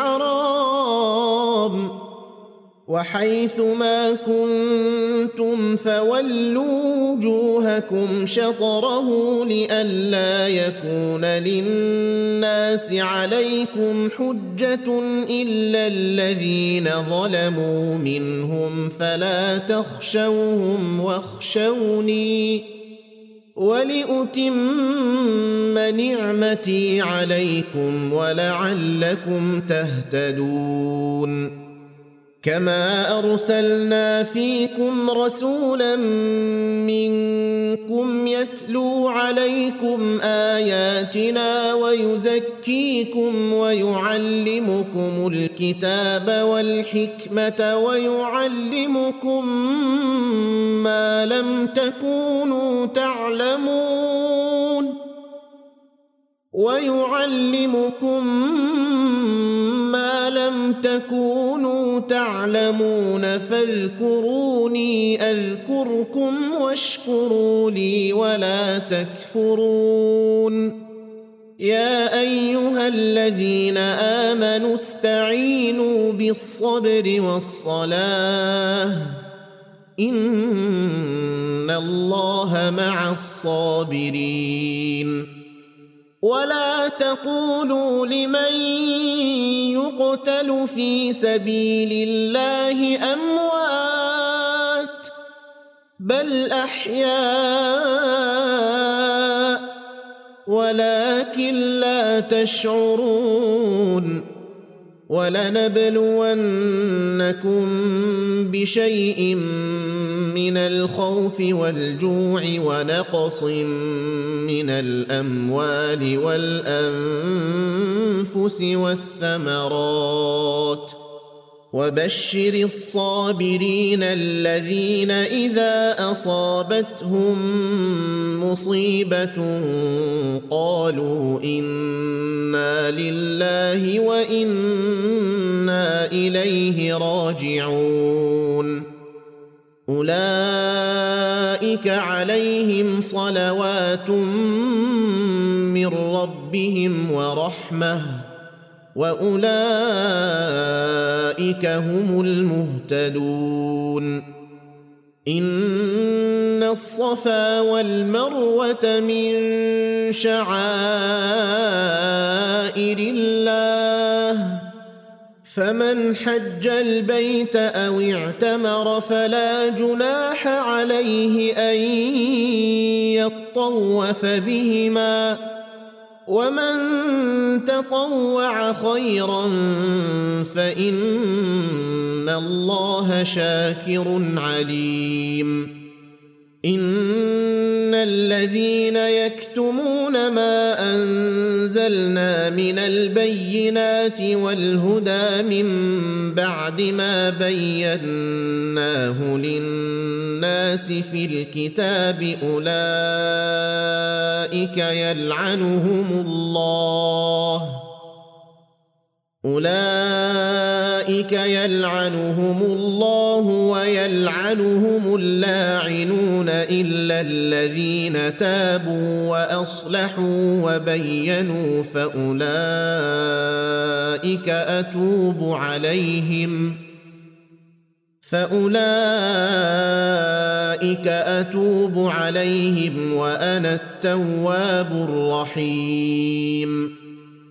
الحرام وحيث ما كنتم فولوا وجوهكم شطره لئلا يكون للناس عليكم حجة إلا الذين ظلموا منهم فلا تخشوهم واخشوني ولأتم نعمتي عليكم ولعلكم تهتدون كما أرسلنا فيكم رسولا منكم يتلو عليكم آياتنا ويزكيكم ويعلمكم الكتاب والحكمة ويعلمكم ما لم تكونوا تعلمون ويعلمكم ما لم تكونوا تعلمون فاذكروني أذكركم واشكروا لي ولا تكفرون يا أيها الذين آمنوا استعينوا بالصبر والصلاة إن الله مع الصابرين ولا تقولوا لمن يقتل في سبيل الله أموات بل أحياء ولكن لا تشعرون ولنبلونكم بشيء من الخوف والجوع ونقص من الأموال والأنفس والثمرات وبشر الصابرين الذين إذا أصابتهم مصيبة قالوا إنا لله وإنا إليه راجعون أولئك عليهم صلوات من ربهم ورحمة وأولئك هم المهتدون إن الصفا والمروة من شعائر الله فمن حج البيت أو اعتمر فلا جناح عليه أن يطوف بهما ومن تطوع خيرا فإن الله شاكر عليم إن الذين يكتمون ما أنزلنا من البينات والهدى من بعد ما بيناه للناس في الكتاب أولئك يلعنهم الله أولئك يلعنهم الله ويلعنهم اللاعنون إلا الذين تابوا وأصلحوا وبينوا فأولئك أتوب عليهم فأولئك أتوب عليهم وأنا التواب الرحيم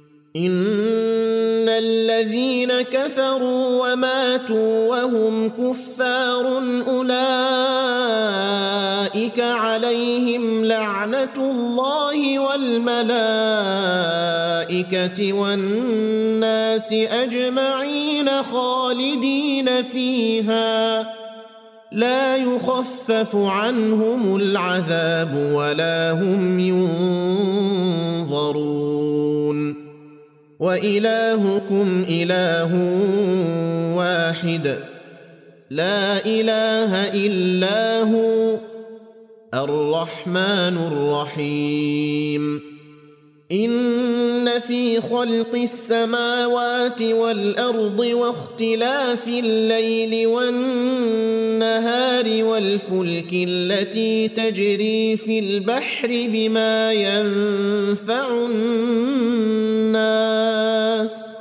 إن الذين كفروا وماتوا وهم كفار أولئك عليهم لعنة الله والملائكة والناس أجمعين خالدين فيها لا يخفف عنهم العذاب ولا هم ينظرون وإلهكم إله واحد لا إله إلا هو الرحمن الرحيم إن في خلق السماوات والأرض واختلاف الليل والنهار والفلك التي تجري في البحر بما ينفع الناس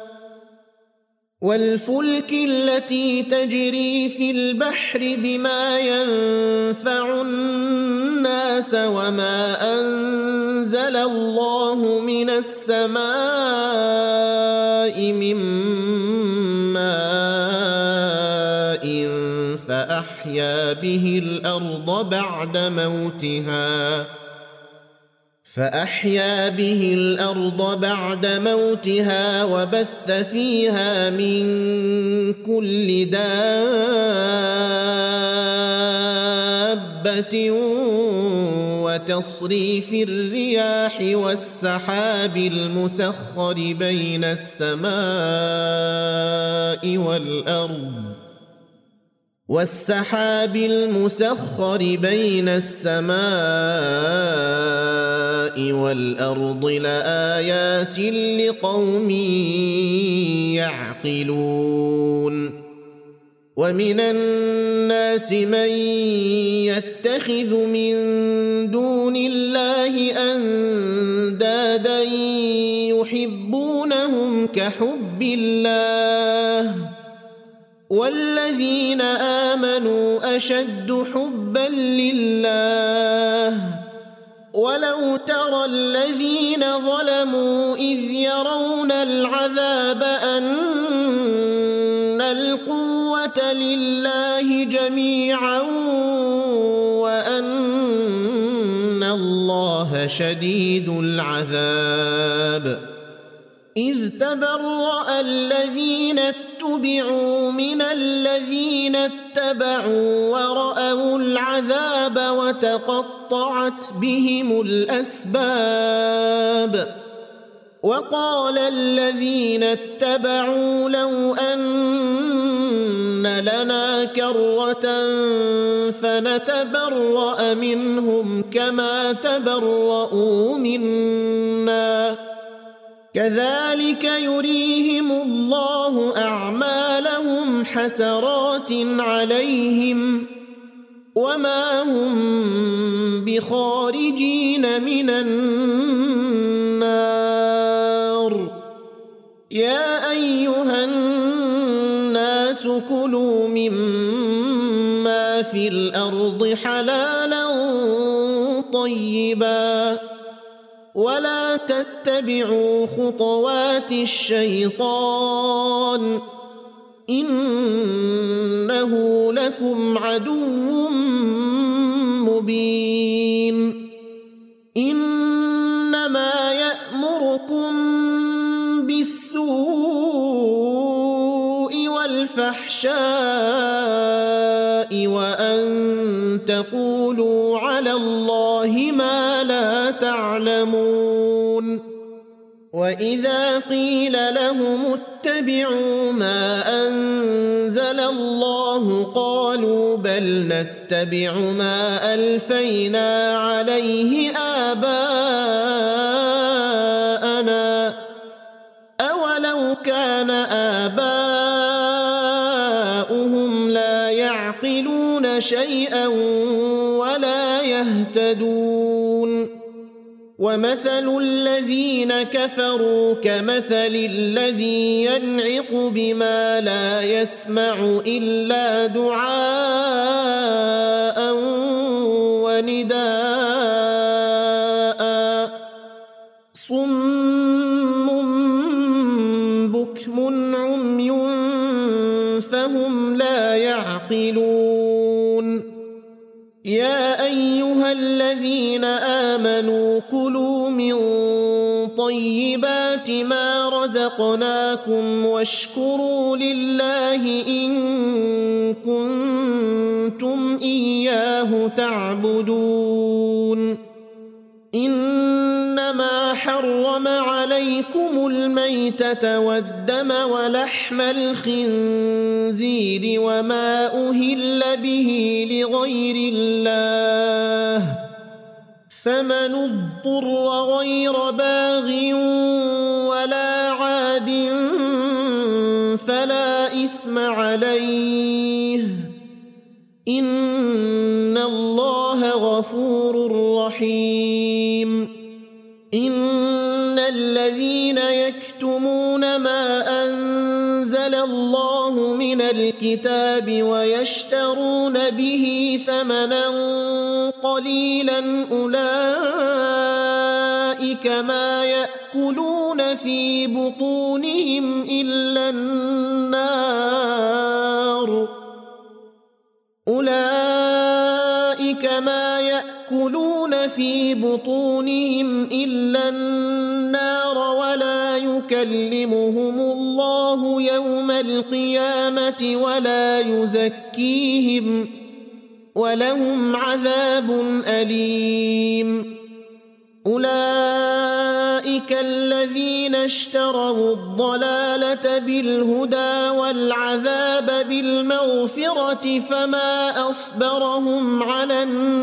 والفلك التي تجري في البحر بما ينفع الناس وما أنزل الله من السماء من ماء فأحيا به الأرض بعد موتها فأحيا به الأرض بعد موتها وبث فيها من كل دابة وتصريف الرياح والسحاب المسخر بين السماء والأرض والسحاب المسخر بين السماء والأرض لآيات لقوم يعقلون ومن الناس من يتخذ من دون الله أندادا يحبونهم كحب الله والذين آمنوا أشد حبا لله ولو ترى الذين ظلموا إذ يرون العذاب أن القوة لله جميعا وأن الله شديد العذاب إذ تبرأ الذين اتبعوا من الذين اتبعوا ورأوا العذاب وتقطعت بهم الأسباب وقال الذين اتبعوا لو أن لنا كرة فنتبرأ منهم كما تبرؤوا منا كذلك يريهم الله أعمالهم حسرات عليهم وما هم بخارجين من النار يا أيها الناس كلوا مما في الأرض حلالا طيبا ولا تتبعوا خطوات الشيطان إنه لكم عدو مبين إنما يأمركم بالسوء والفحشاء وأن تقولوا على الله ما لا تعلمون وإذا قيل لهم اتبعوا ما أنزل الله قالوا بل نتبع ما ألفينا عليه آباءنا أولو كان آباؤهم لا يعقلون شيئا ولا يهتدون ومثل الذين كفروا كمثل الذي ينعق بما لا يسمع إلا دعاء ونداء صم بكم عمي فهم لا يعقلون يا أيها الذين آمنوا كلوا من طيبات ما رزقناكم واشكروا لله إن كنتم إياه تعبدون إنما حرم عليكم الميتة والدم ولحم الخنزير وما أهل به لغير الله فمن اضطر غير باغ ولا عاد فلا إثم عليه إن الله غفور رحيم إن الذين يكتمون ما أنزل الله من الكتاب ويشترون به ثمنا قليلا أولئك ما يأكلون في بطونهم إلا النار أولئك ما يأكلون في بطونهم إلا النار ولا يكلمهم الله يوم القيامة ولا يزكيهم ولهم عذاب أليم أولئك الذين اشتروا الضلالة بالهدى والعذاب بالمغفرة فما أصبرهم على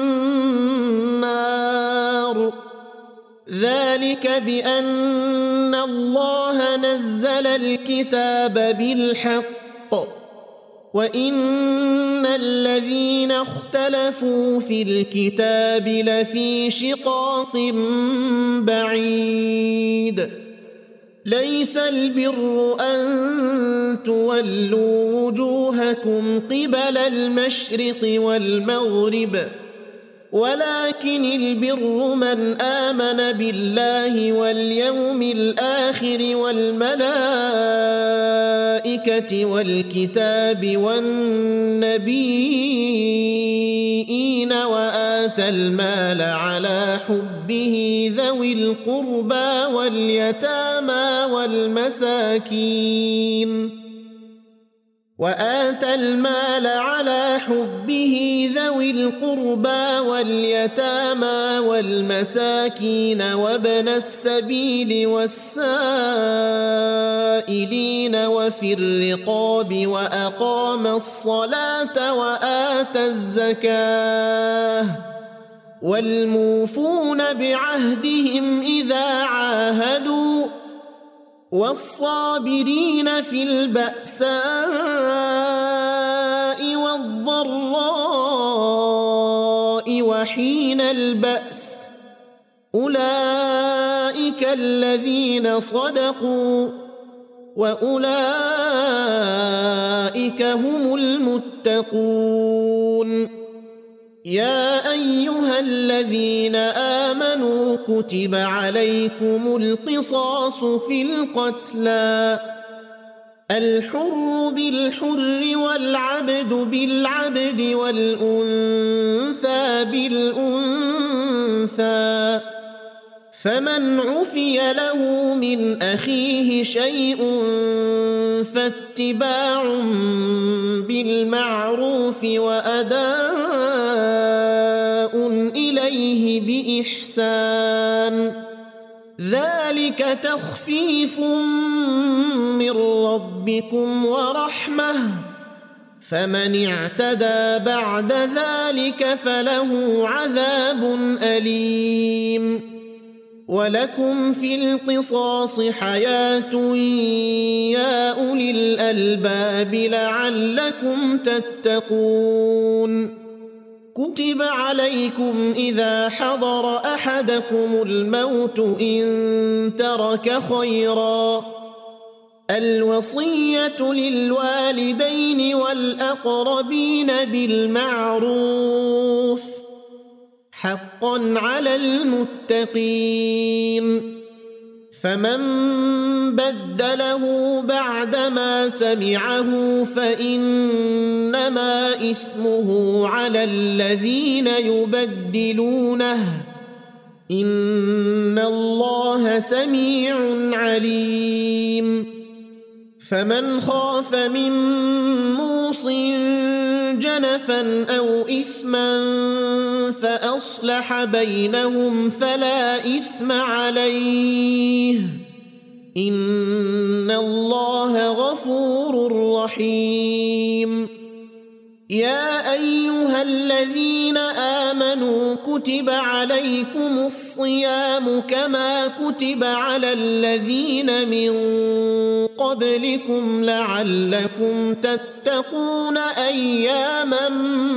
النار ذلك بأن الله نزل الكتاب بالحق وإن الذين اختلفوا في الكتاب لفي شقاق بعيد ليس البر أن تولوا وجوهكم قبل المشرق والمغرب ولكن البر من آمن بالله واليوم الآخر والملائكة والكتاب والنبيين وآتى المال على حبه ذوي القربى واليتامى والمساكين وآتى المال على حبه ذوي القربى واليتامى والمساكين وابن السبيل والسائلين وفي الرقاب وأقام الصلاة وآتى الزكاة والموفون بعهدهم إذا عاهدوا والصابرين في البأساء والضراء وحين البأس أولئك الذين صدقوا وأولئك هم المتقون يا أيها الذين آمنوا كتب عليكم القصاص في القتلى الحر بالحر والعبد بالعبد والأنثى بالأنثى، فمن عفي له من أخيه شيء فاتباع بالمعروف وأداء إليه بإحسان، ذلك تخفيف من ربكم ورحمة، فمن اعتدى بعد ذلك فله عذاب أليم. ولكم في القصاص حياة يا أولي الألباب لعلكم تتقون. كتب عليكم إذا حضر أحدكم الموت إن ترك خيرا الوصية للوالدين والأقربين بالمعروف حقا على المتقين، فمن بدله بعدما سمعه فإنما إثمه على الذين يبدلونه، إن الله سميع عليم. فمن خاف من موص جنفا أو إثما فأصلح بينهم فلا إثم عليه، إن الله غفور رحيم. يا أيها الذين آمنوا كتب عليكم الصيام كما كتب على الذين من قبلكم لعلكم تتقون أياما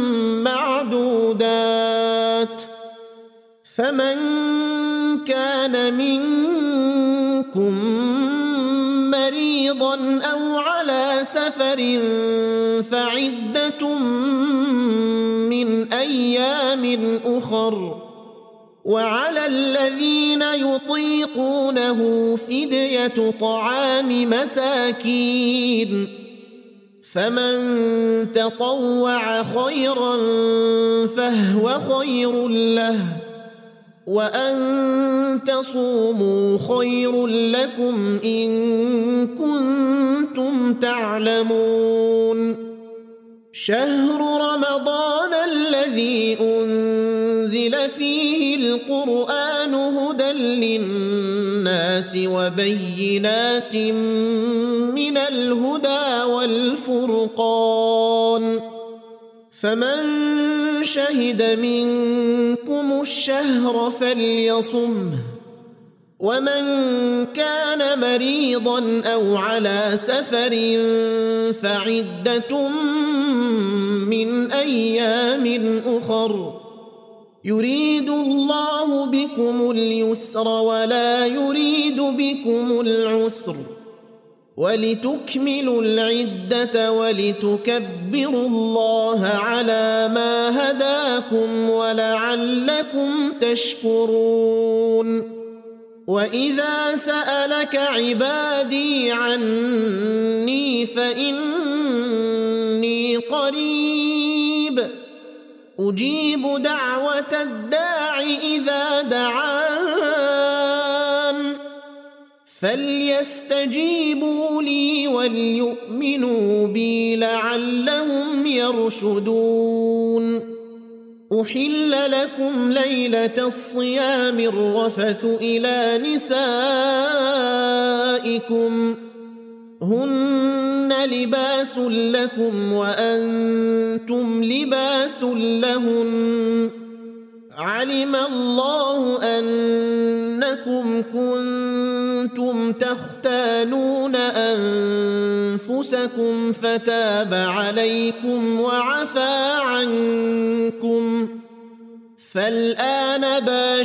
معدودات، فمن كان منكم مريضا أو على سفر فعدة من أيام أخر، وعلى الذين يطيقونه فدية طعام مساكين، فمن تطوع خيرا فهو خير له، وأن تصوموا خير لكم إن كنتم تعلمون. شهر رمضان الذي أنزل فيه القرآن هدى للناس وبينات من الهدى والفرقان، فمن شهد منكم الشهر فليصمه، ومن كان مريضا أو على سفر فعدة من أيام أخر، يريد الله بكم اليسر ولا يريد بكم العسر، ولتكملوا العدة ولتكبروا الله على ما هداكم ولعلكم تشكرون. وإذا سألك عبادي عني فإني قريب أجيب دعوة الداع إذا دعان، فليستجيبوا لي وليؤمنوا بي لعلهم يرشدون. أحل لكم ليلة الصيام الرفث إلى نسائكم هن لباس لكم وأنتم لباس لهن، علم الله أنكم كنتم تختانون أنفسكم فتاب عليكم وعفى عنكم، فالآن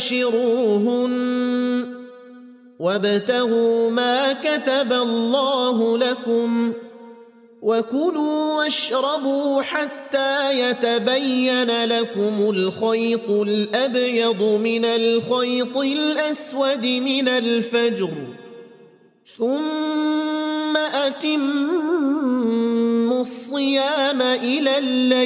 باشروهن وابتغوا ما كتب الله لكم، وكلوا واشربوا حتى يتبين لكم الخيط الأبيض من الخيط الأسود من الفجر، ثم أتموا الصيام إلى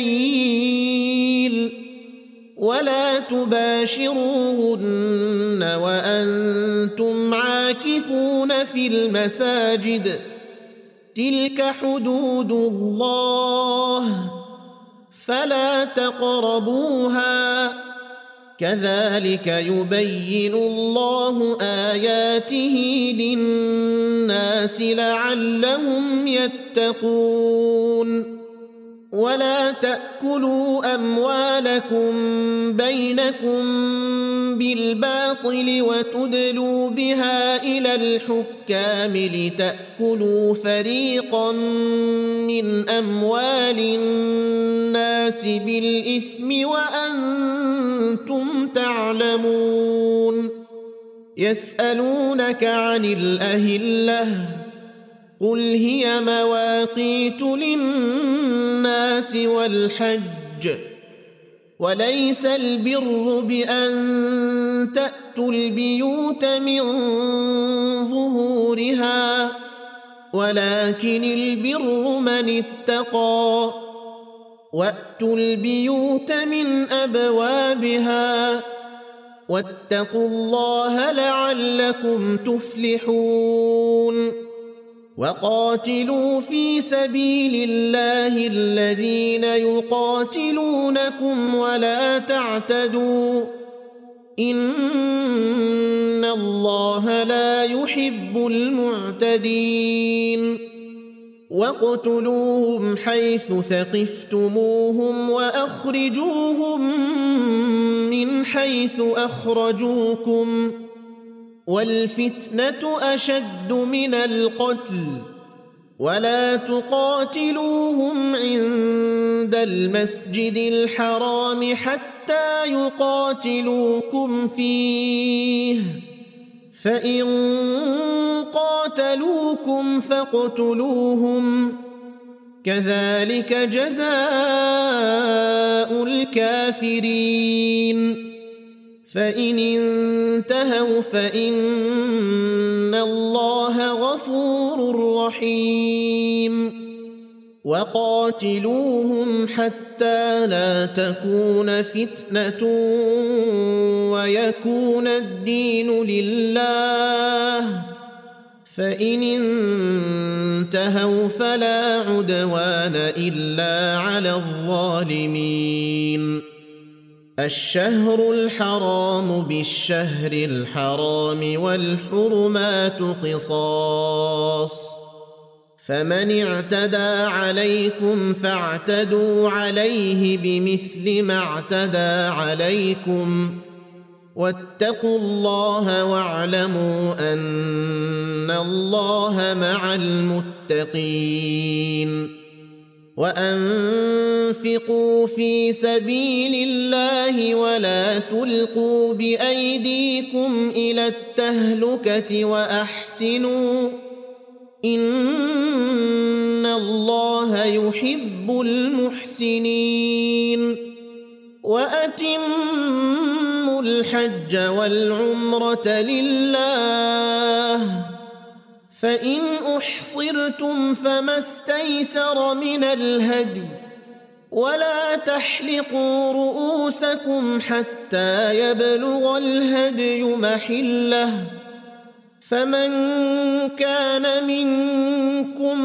الليل ولا تباشروهن وأنتم عاكفون في المساجد تلك حدود الله فلا تقربوها كذلك يبين الله آياته للناس لعلهم يتقون ولا تأكلوا أموالكم بينكم بالباطل وتدلوا بها إلى الحكام لتأكلوا فريقا من أموال الناس بالإثم وأنتم تعلمون يسألونك عن الأهلة قل هي مواقيت للناس والحج وليس البر بأن تأتوا البيوت من ظهورها ولكن البر من اتقى وأتوا البيوت من أبوابها واتقوا الله لعلكم تفلحون وقاتلوا في سبيل الله الذين يقاتلونكم ولا تعتدوا إن الله لا يحب المعتدين واقتلوهم حيث ثقفتموهم وأخرجوهم من حيث أخرجوكم والفتنة أشد من القتل ولا تقاتلوهم عند المسجد الحرام حتى يقاتلوكم فيه فإن قاتلوكم فاقتلوهم كذلك جزاء الكافرين فإن انتهوا فإن الله غفور رحيم وقاتلوهم حتى لا تكون فتنة ويكون الدين لله فإن انتهوا فلا عدوان إلا على الظالمين الشهر الحرام بالشهر الحرام والحرمات قصاص فمن اعتدى عليكم فاعتدوا عليه بمثل ما اعتدى عليكم واتقوا الله واعلموا أن الله مع المتقين وأنفقوا في سبيل الله ولا تلقوا بأيديكم إلى التهلكة وأحسنوا إن الله يحب المحسنين وأتموا الحج والعمرة لله فإن أحصرتم فما استيسر من الهدي ولا تحلقوا رؤوسكم حتى يبلغ الهدي محله فمن كان منكم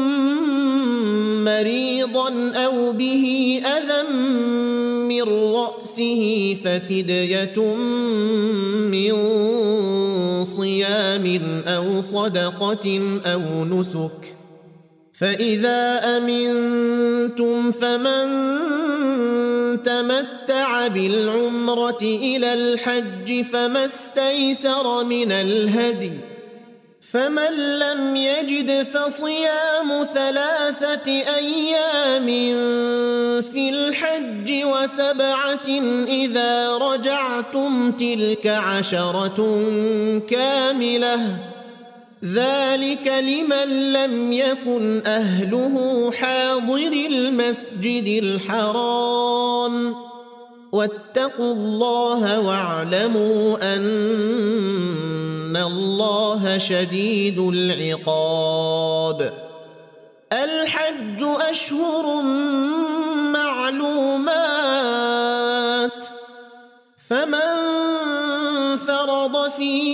مريضا أو به أذى من رأسه ففدية من صيام أو صدقة أو نسك فإذا أمنتم فمن تمتع بالعمرة إلى الحج فما استيسر من الهدي فمن لم يجد فصيام ثلاثة أيام في الحج وسبعة إذا رجعتم تلك عشرة كاملة ذلك لمن لم يكن أهله حاضر المسجد الحرام واتقوا الله واعلموا أن الله شديد العقاب الحج أشهر معلومات فمن فرض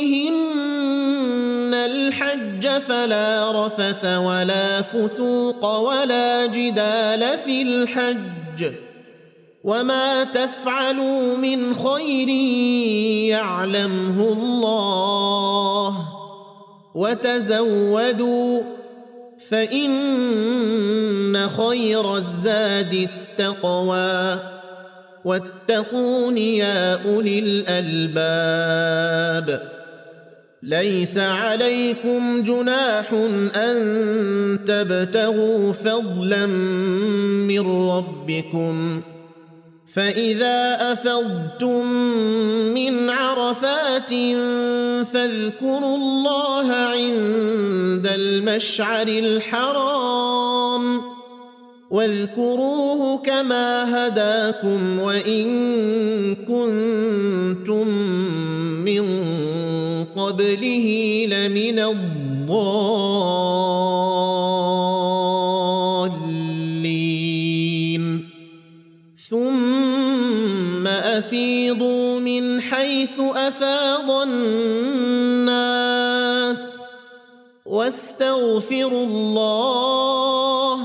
فيهن الحج فلا رفث ولا فسوق ولا جدال في الحج وما تفعلوا من خير يعلمه الله وتزودوا فإن خير الزاد التقوى واتقون يا أولي الألباب ليس عليكم جناح أن تبتغوا فضلا من ربكم فإذا أفضتم من عرفات فاذكروا الله عند المشعر الحرام واذكروه كما هداكم وإن كنتم من قبله لمن الضالين ثم أفيضوا من حيث أفاض الناس واستغفروا الله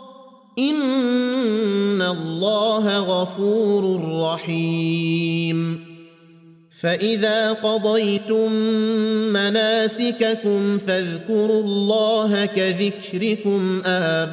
إن الله غفور رحيم فإذا قضيتم مناسككم فاذكروا الله كذكركم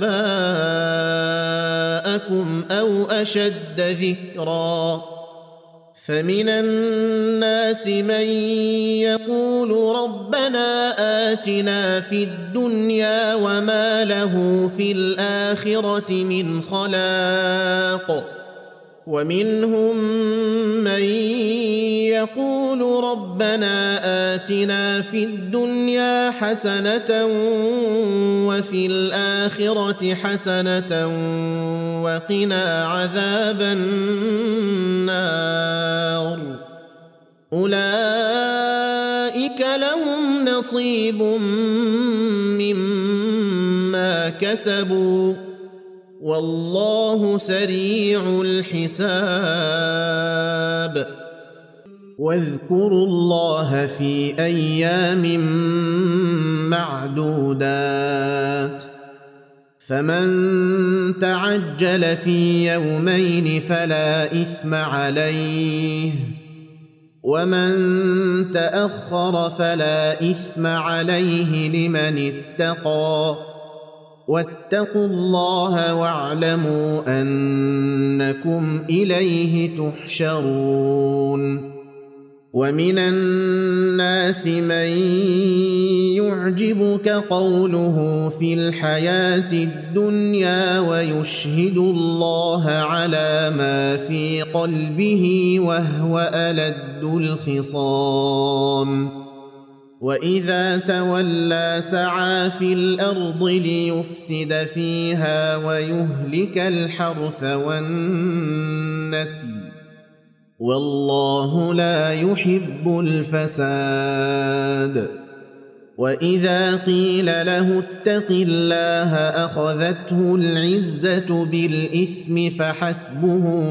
آباءكم أو أشد ذكرا فمن الناس من يقول ربنا آتنا في الدنيا وما له في الآخرة من خلاق ومنهم من يقول ربنا آتنا في الدنيا حسنة وفي الآخرة حسنة وقنا عذاب النار أولئك لهم نصيب مما كسبوا والله سريع الحساب واذكروا الله في أيام معدودات فمن تعجل في يومين فلا إثم عليه ومن تأخر فلا إثم عليه لمن اتقى واتقوا الله واعلموا أنكم إليه تحشرون ومن الناس من يعجبك قوله في الحياة الدنيا ويشهد الله على ما في قلبه وهو ألد الخصام وإذا تولى سعى في الأرض ليفسد فيها ويهلك الحرث والنسل والله لا يحب الفساد وإذا قيل له اتق الله أخذته العزة بالإثم فحسبه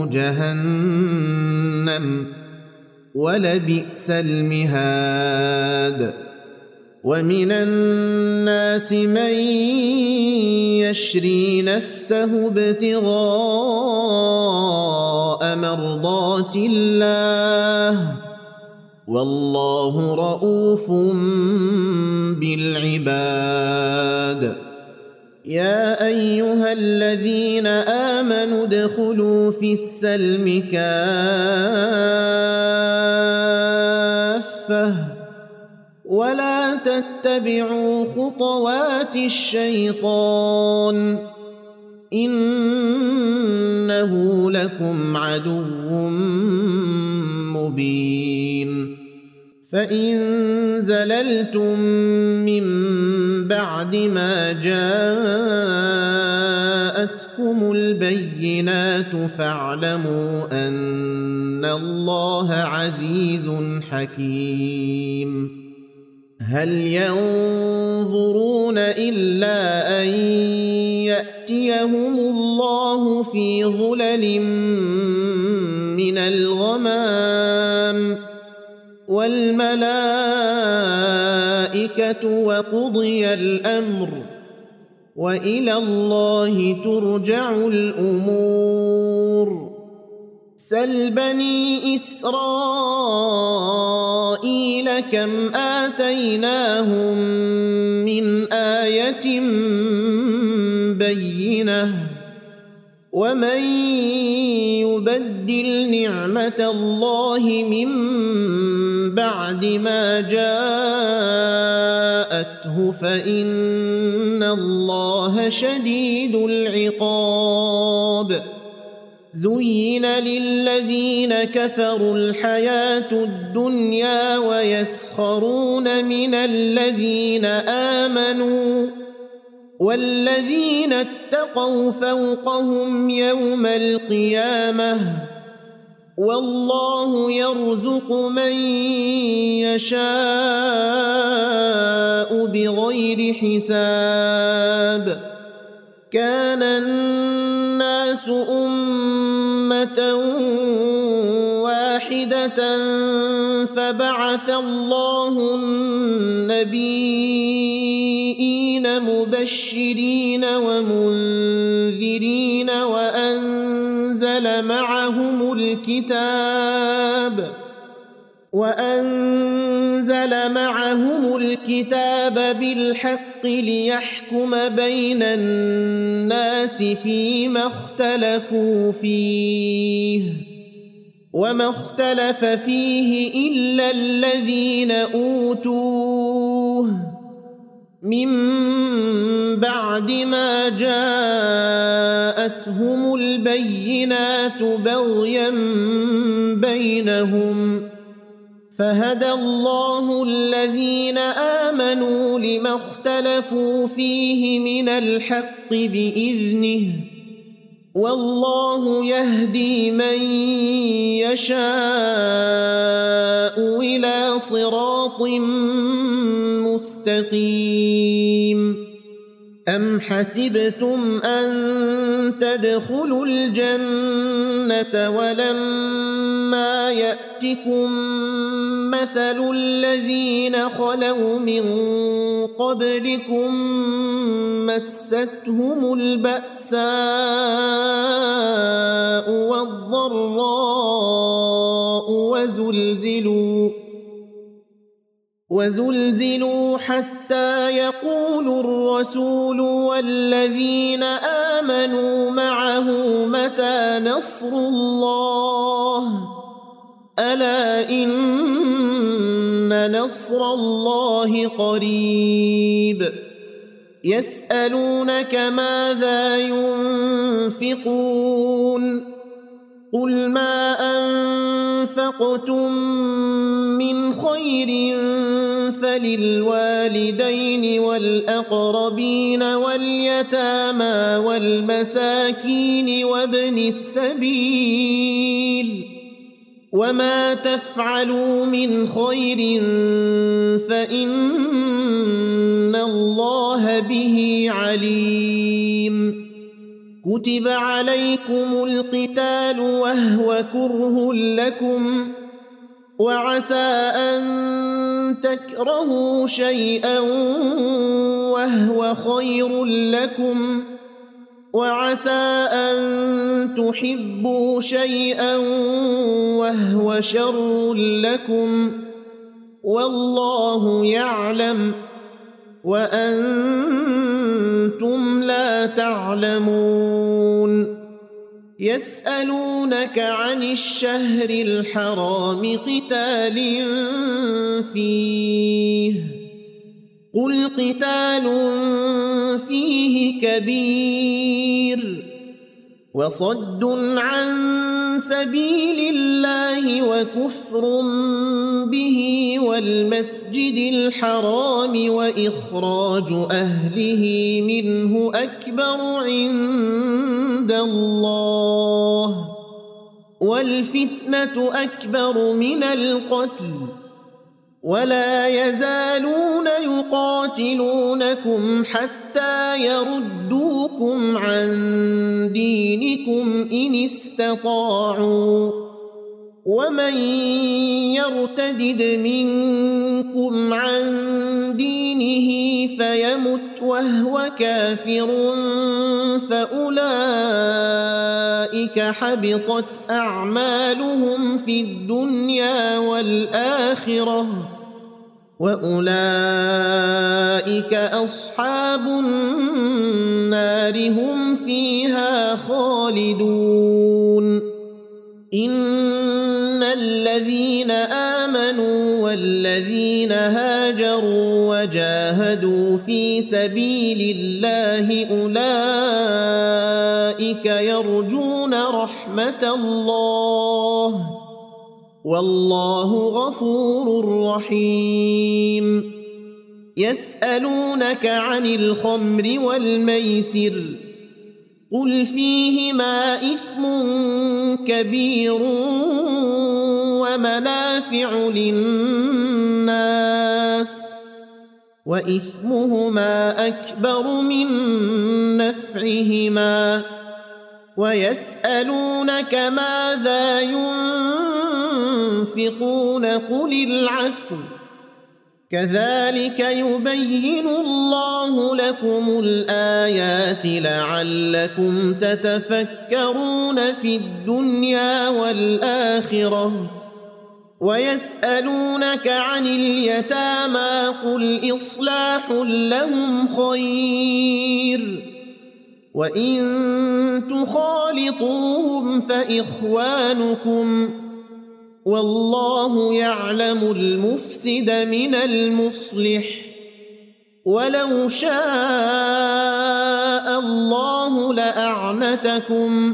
جهنم ولبئس المهاد ومن الناس من يشري نفسه ابتغاء مرضات الله والله رؤوف بالعباد يا أيها الذين آمنوا ادخلوا في السلم كافة ولا تتبعوا خطوات الشيطان إنه لكم عدو مبين فإن زللتم من بعد ما جاءتكم البينات فاعلموا أن الله عزيز حكيم هل ينظرون إلا أن يأتيهم الله في ظلل من الغمام والملائكة وقضي الأمر وإلى الله ترجع الأمور سل بني إسرائيل كم آتيناهم من آية بينة ومن يبدل نعمة الله من بعد ما جاءته فإن الله شديد العقاب زين للذين كفروا الحياة الدنيا ويسخرون من الذين آمنوا والذين اتقوا فوقهم يوم القيامة والله يرزق من يشاء بغير حساب كان الناس أمة واحدة فبعث الله النبيين مبشرين ومنذرين وأنزل معهم الكتاب وأنزل معهم الكتاب بالحق ليحكم بين الناس فيما اختلفوا فيه وما اختلف فيه إلا الذين أوتوه من بعد ما جاءتهم البينات بغيا بينهم فهدى الله الذين آمنوا لما اختلفوا فيه من الحق بإذنه والله يهدي من يشاء إلى صراط مستقيم أم حسبتم أن تدخلوا الجنة ولما يأتكم مثل الذين خلوا من قبلكم مستهم البأساء والضراء وزلزلوا وزلزلوا حتى يقول الرسول والذين آمنوا معه متى نصر الله ألا إن نصر الله قريب يسألونك ماذا ينفقون قل ما أنفقتم من خير فللوالدين والأقربين واليتامى والمساكين وابن السبيل وما تفعلوا من خير فإن الله به عليم كتب عليكم القتال وهو كره لكم وعسى أن تكرهوا شيئا وهو خير لكم وعسى أن تحبوا شيئا وهو شر لكم والله يعلم وأنتم لا تعلمون يسألونك عن الشهر الحرام قتال فيه قل قتال فيه كبير وصد عن سبيل الله وكفر به والمسجد الحرام وإخراج أهله منه أكبر عند الله والفتنة أكبر من القتل ولا يزالون يقاتلونكم حتى يردوكم عن دينكم إن استطاعوا ومن يرتدد منكم عن دينه فيمت وهو كافر فأولئك حبطت أعمالهم في الدنيا والآخرة وأولئك أصحاب النار هم فيها خالدون إن الذين آمنوا والذين هاجروا وجاهدوا في سبيل الله أولئك يرجون رحمة الله والله غفور رحيم يسألونك عن الخمر والميسر قل فيهما إثم كبير ومنافع للناس وإثمهما أكبر من نفعهما ويسألونك ماذا ينفقون قل العفو كذلك يبين الله لكم الآيات لعلكم تتفكرون في الدنيا والآخرة ويسألونك عن اليتامى قل إصلاح لهم خير وإن تخالطوهم فإخوانكم والله يعلم المفسد من المصلح ولو شاء الله لأعنتكم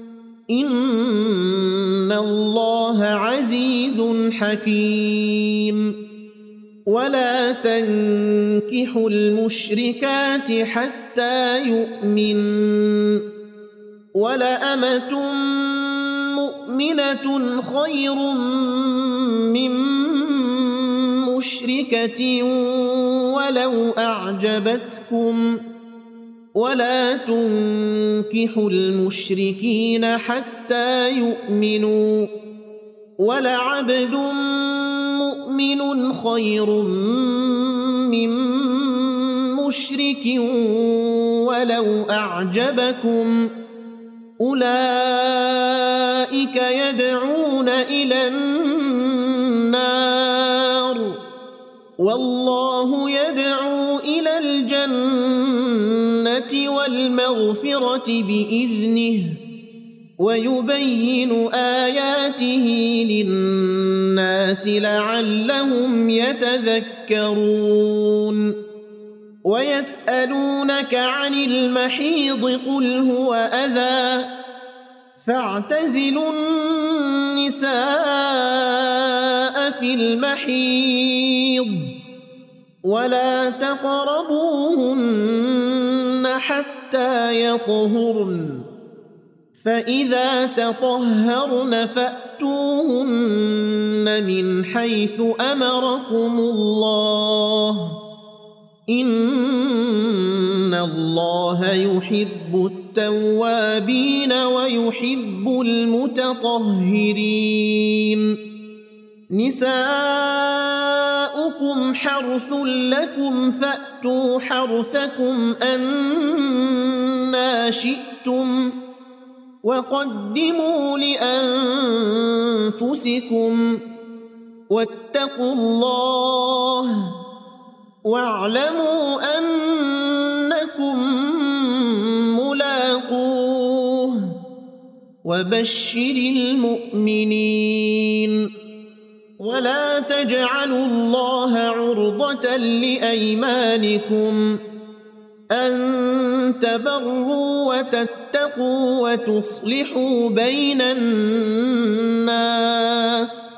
إن الله عزيز حكيم ولا تنكحوا المشركات حتى يؤمن ولأمة مؤمنة خير من مشركة ولو أعجبتكم ولا تنكحوا المشركين حتى يؤمنوا ولعبد مؤمن خير من مشرك ولو أعجبكم أولئك يدعون إلى النار والله يدعو إلى الجنة والمغفرة بإذنه ويبين آياته للناس لعلهم يتذكرون ويسألونك عن المحيض قل هو أذى فاعتزلوا النساء في المحيض ولا تقربوهن حتى يطهرن فإذا تطهرن فأتوهن من حيث أمركم الله إن الله يحب التوابين ويحب المتطهرين نساؤكم حرث لكم فأتوا حرثكم أنى شئتم وقدموا لأنفسكم واتقوا الله واعلموا أنكم ملاقوه وبشر المؤمنين ولا تجعلوا الله عرضة لأيمانكم أن تبروا وتتقوا وتصلحوا بين الناس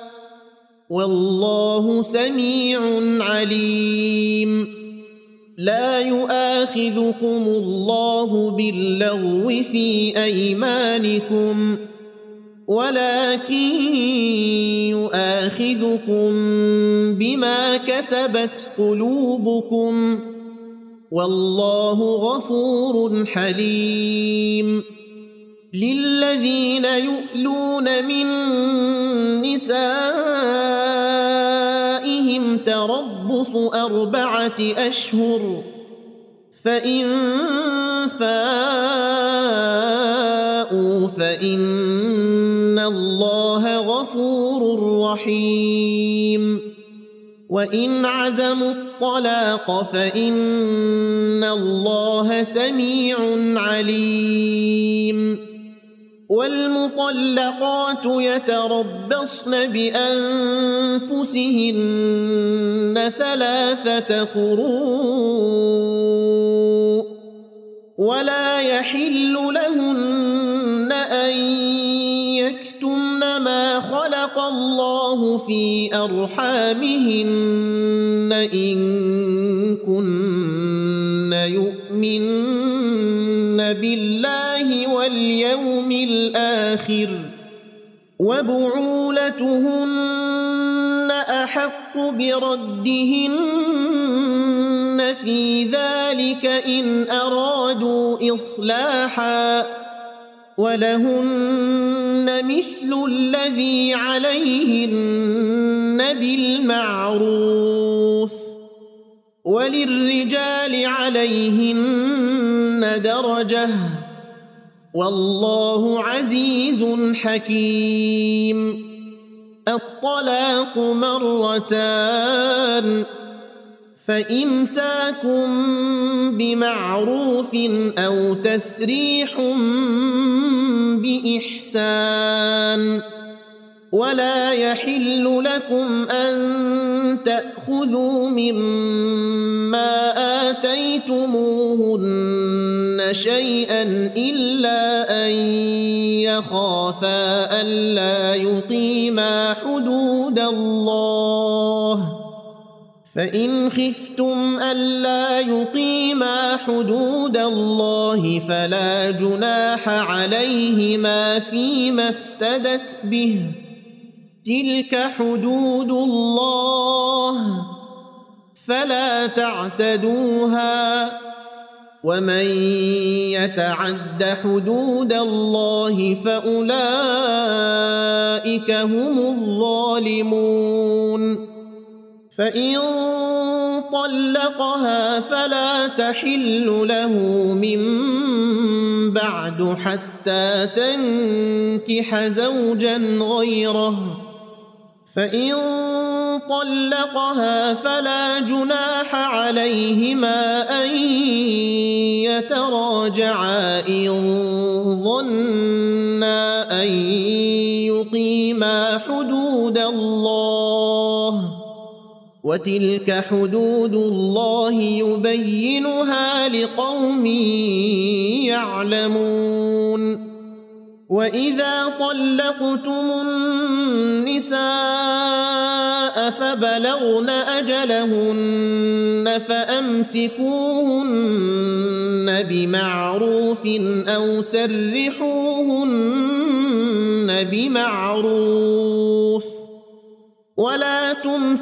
والله سميع عليم لا يؤاخذكم الله باللغو في أيمانكم ولكن يؤاخذكم بما كسبت قلوبكم والله غفور حليم. للذين يؤلون من نسائهم تربص أربعة أشهر فإن فاءوا فإن الله غفور رحيم. وإن عزموا الطلاق فإن الله سميع عليم. والمطلقات يتربصن بأنفسهن ثلاثة قروء ولا يحل لهن أن يكتمن ما خلق الله في أرحامهن إن كن يؤمن بالله واليوم الآخر وبعولتهن أحق بردهن في ذلك إن أرادوا إصلاحا ولهن مثل الذي عليهن بالمعروف وللرجال عليهن درجة والله عزيز حكيم. الطلاق مرتان فإمساك بمعروف أو تسريح بإحسان. ولا يحل لكم أن تأخذوا مما آتيتموهن شيئا إلا أن يخافا ألا يقيما حدود الله فإن خفتم ألا يقيما حدود الله فلا جناح عليهما فيما افتدت به تلك حدود الله فلا تعتدوها ومن يتعد حدود الله فأولئك هم الظالمون. فإن طلقها فلا تحل له من بعد حتى تنكح زوجا غيره فإن طلقها فلا جناح عليهما أن يتراجعا إن ظنا أن يقيما حدود الله وتلك حدود الله يبينها لقوم يعلمون. وإذا طلقتم النساء فبلغن أجلهن فأمسكوهن بمعروف أو سرحوهن بمعروف ولا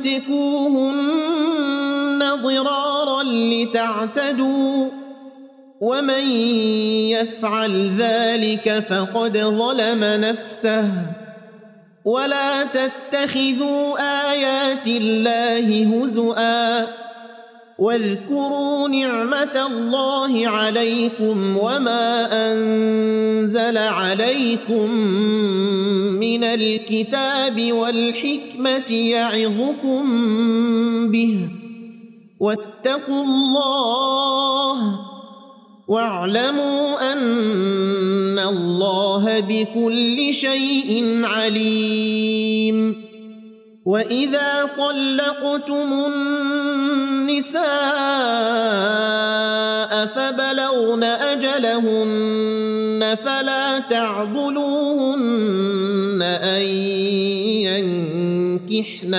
تمسكوهن ضرارا لتعتدوا ومن يفعل ذلك فقد ظلم نفسه. ولا تتخذوا آيات الله هزؤا واذكروا نعمة الله عليكم وما أنزل عليكم من الكتاب والحكمة يعظكم به واتقوا الله واعلموا أن الله بكل شيء عليم. وإذا طلقتم النساء فبلغن أجلهن فلا تعضلوهن أن ينكحن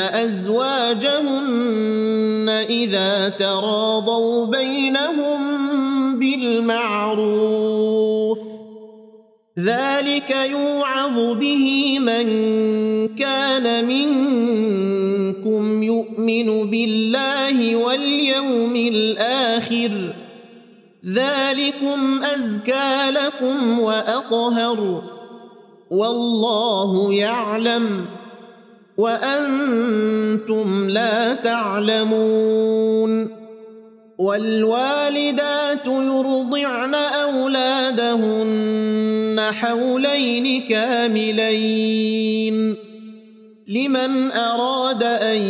أزواجهن إذا تراضوا بينهم بالمعروف ذلك يوعظ به من كان منكم يؤمن بالله واليوم الآخر ذلكم أزكى لكم وأطهر والله يعلم وأنتم لا تعلمون. والوالدات يرضعن أولادهن حولين كاملين لمن أراد أن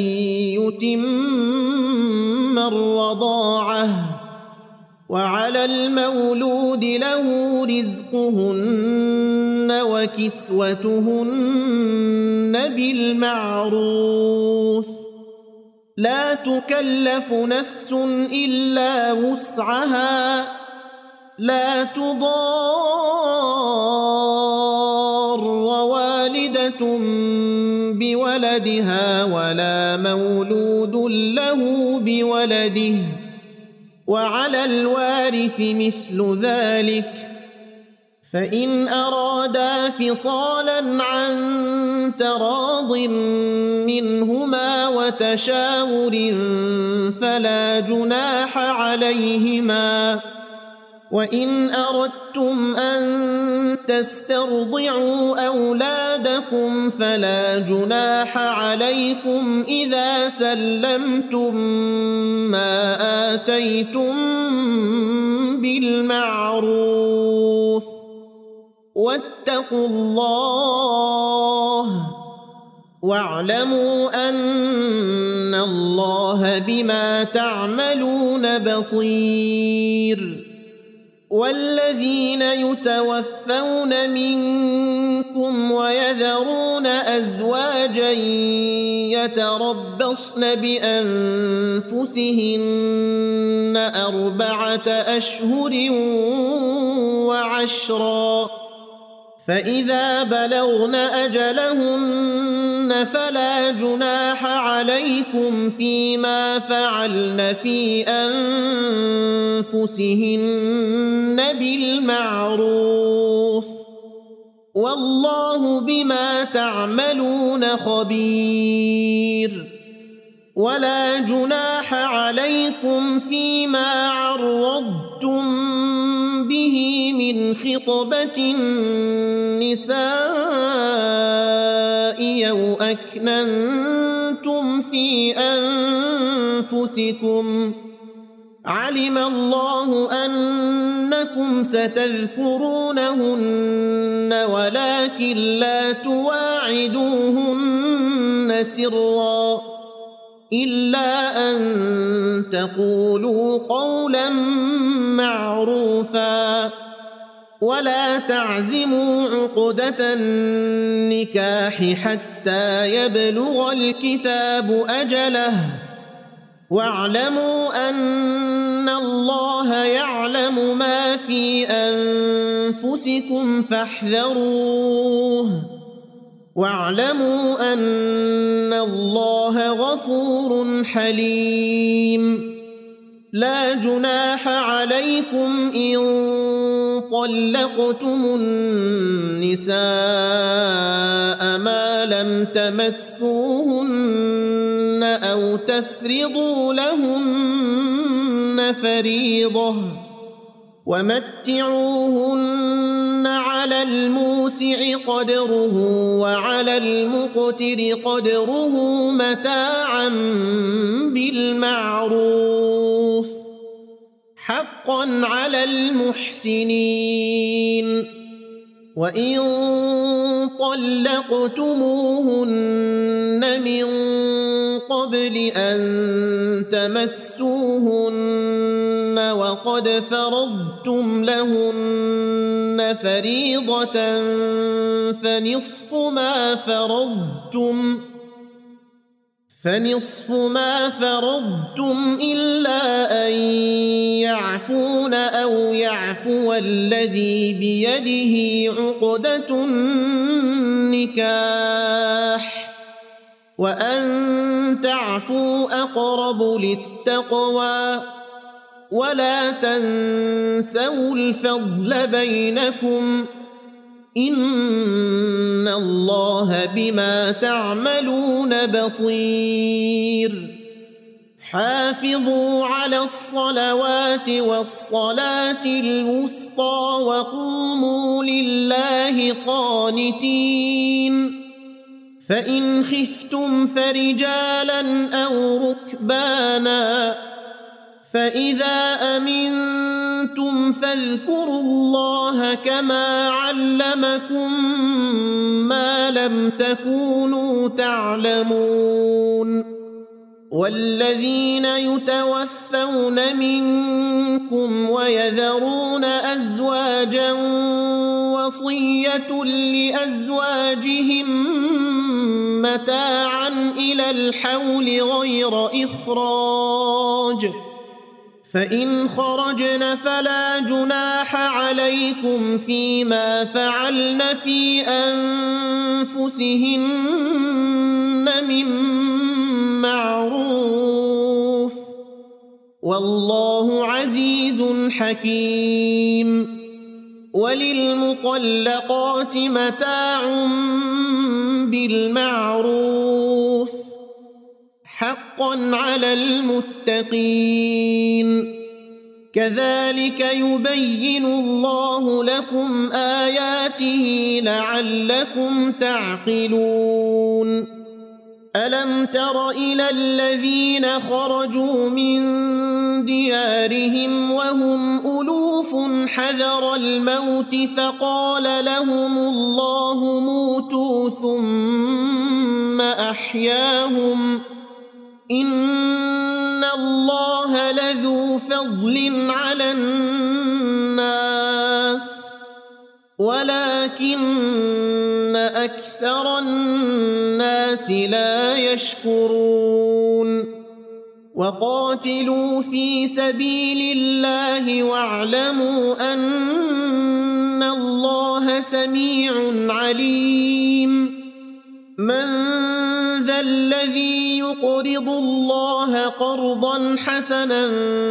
يتم الرضاعة وعلى المولود له رزقهن وكسوتهن بالمعروف لا تكلف نفس إلا وسعها لا تضار والدة بولدها ولا مولود له بولده وعلى الوارث مثل ذلك فإن أرادا فصالا عن تراض منهما وتشاور فلا جناح عليهما. وإن أردتم أن تسترضعوا أولادكم فلا جناح عليكم إذا سلمتم ما آتيتم بالمعروف واتقوا الله واعلموا أن الله بما تعملون بصير. والذين يتوفون منكم ويذرون أزواجا يتربصن بأنفسهن أربعة أشهر وعشرا فإذا بلغن أجلهن فلا جناح عليكم فيما فعلن في أنفسهن بالمعروف والله بما تعملون خبير. ولا جناح عليكم فيما عرضتم به من خطبة النساء أو أكننتم في أنفسكم علم الله أنكم ستذكرونهن ولكن لا تواعدوهن سرا إلا أن تقولوا قولا معروفا ولا تعزموا عقدة النكاح حتى يبلغ الكتاب أجله واعلموا أن الله يعلم ما في أنفسكم فاحذروه واعلموا أن الله غفور حليم. لا جناح عليكم إن طلقتم النساء ما لم تمسوهن أو تفرضوا لهن فريضة ومتعوهن على الموسع قدره وعلى المقتر قدره متاعا بالمعروف حقا على المحسنين. وإن طلقتموهن من قبل أن تمسوهن وقد فرضتم لهن فريضة فنصف ما فرضتم فنصف ما فرضتم إلا أن يعفون أو يعفو الذي بيده عقدة النكاح وأن تعفوا أقرب للتقوى ولا تنسوا الفضل بينكم إن الله بما تعملون بصير حافظوا على الصلوات والصلاة الوسطى وقوموا لله قانتين فإن خفتم فرجالا أو ركبانا فإذا أمنتم فاذكروا الله كما علمكم ما لم تكونوا تعلمون والذين يتوفون منكم ويذرون أزواجا وصية لأزواجهم متاعا إلى الحول غير إخراج فإن خرجن فلا جناح عليكم فيما فعلن في أنفسهن من معروف والله عزيز حكيم وللمطلقات متاع بالمعروف حقا على المتقين كذلك يبين الله لكم آياته لعلكم تعقلون ألم تر إلى الذين خرجوا من ديارهم وهم ألوف حذر الموت فقال لهم الله موتوا ثم أحياهم إن الله لذو فضل على الناس ولكن أكثر الناس لا يشكرون وقاتلوا في سبيل الله واعلموا أن الله سميع عليم من ذا الذي يقرض الله قرضا حسنا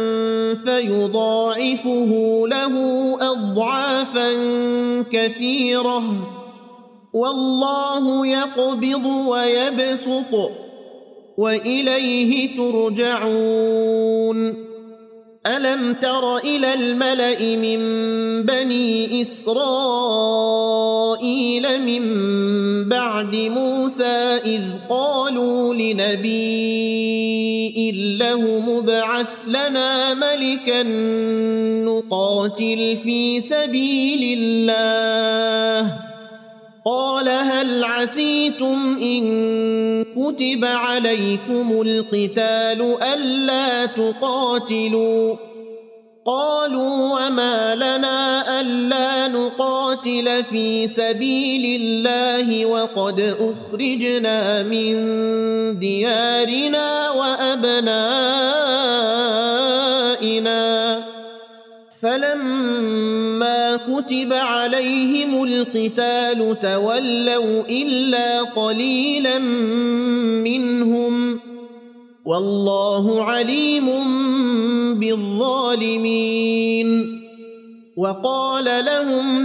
فيضاعفه له أضعافا كثيرة والله يقبض ويبسط وإليه ترجعون ألم تر إلى الملأ من بني إسرائيل من بعد موسى إذ قالوا لنبي له مبعث لنا ملكا نقاتل في سبيل الله قال هل عسيتم إن كتب عليكم القتال ألا تقاتلوا قالوا وما لنا ألا نقاتل في سبيل الله وقد أخرجنا من ديارنا وأبنائنا فلما كتب عليهم القتال تولوا إلا قليلا منهم والله عليم بالظالمين وقال لهم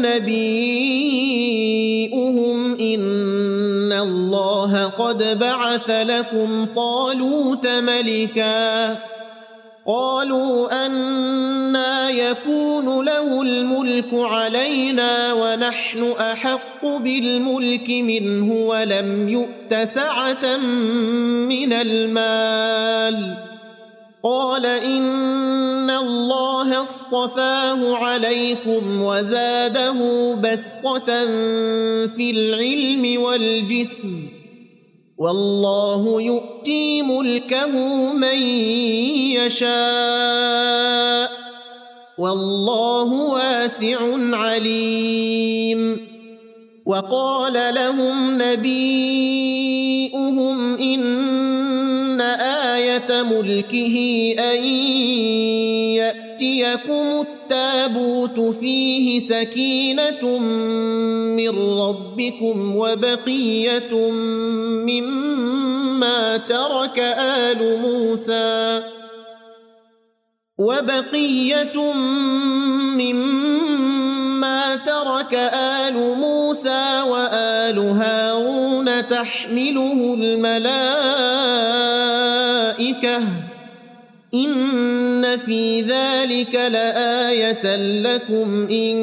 نبيؤهم إن الله قد بعث لكم طالوت ملكا قالوا أنى يكون له الملك علينا ونحن أحق بالملك منه ولم يؤت سعة من المال قال إن الله اصطفاه عليكم وزاده بسطة في العلم والجسم والله يؤتي ملكه من يشاء والله واسع عليم وقال لهم نبيؤهم إن آية ملكه أن يأتيكم التابوت فيه سكينة من ربكم وبقية مما ترك آل موسى وبقية مما ترك آل موسى وآل هارون تحمله الملائكة إن في ذلك لآية لكم إن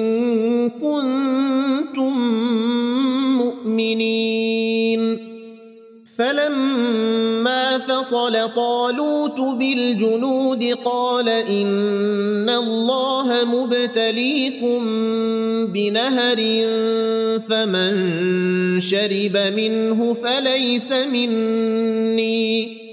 كنتم مؤمنين فلما فصل طالوت بالجنود قال إن الله مبتليكم بنهر فمن شرب منه فليس مني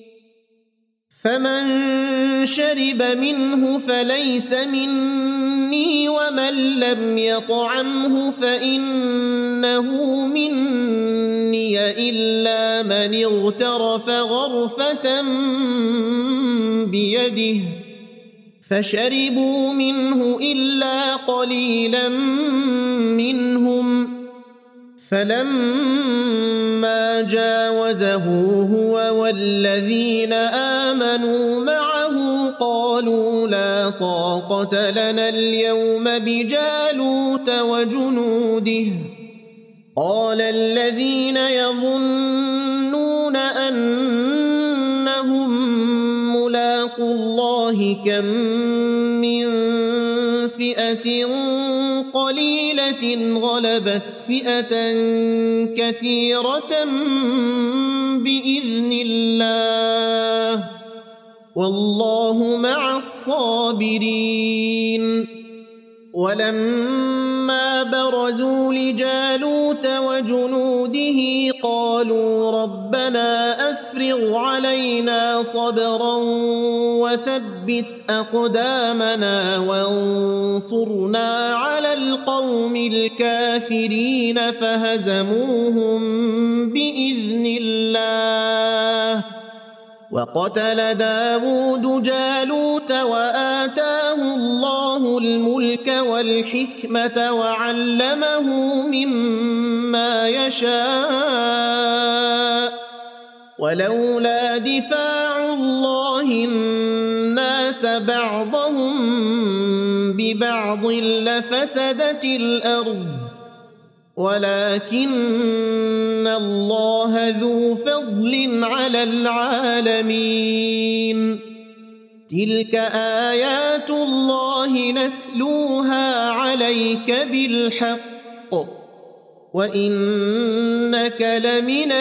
فمن شرب منه فليس مني ومن لم يطعمه فإنه مني إلا من اغترف غرفة بيده فشربوا منه إلا قليلا منهم فلما جاوزه هو والذين آمنوا معه قالوا لا طاقة لنا اليوم بجالوت وجنوده قال الذين يظنون أنهم ملاقو الله كم من فئة قليلة غلبت فئة كثيرة بإذن الله والله مع الصابرين ولما برزوا لجالوت وجنوده قالوا ربنا أفرغ علينا صبرا وثبت أقدامنا وانصرنا على القوم الكافرين فهزموهم بإذن الله وقتل داود جالوت وآتاه الله الملك والحكمة وعلمه مما يشاء ولولا دفاع الله الناس بعضهم ببعض لفسدت الأرض ولكن الله ذو فضل على العالمين تلك آيات الله نتلوها عليك بالحق وإنك لمن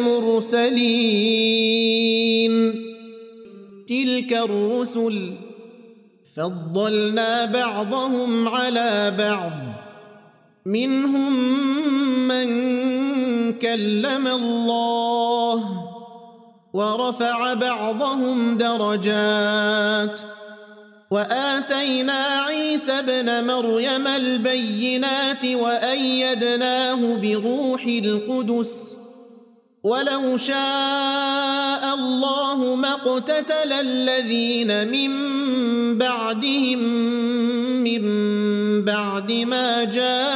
المرسلين تلك الرسل فضلنا بعضهم على بعض منهم من كلم الله ورفع بعضهم درجات وآتينا عيسى ابن مريم البينات وأيدناه بروح القدس ولو شاء الله ما اقتتل الذين من بعدهم من بعد ما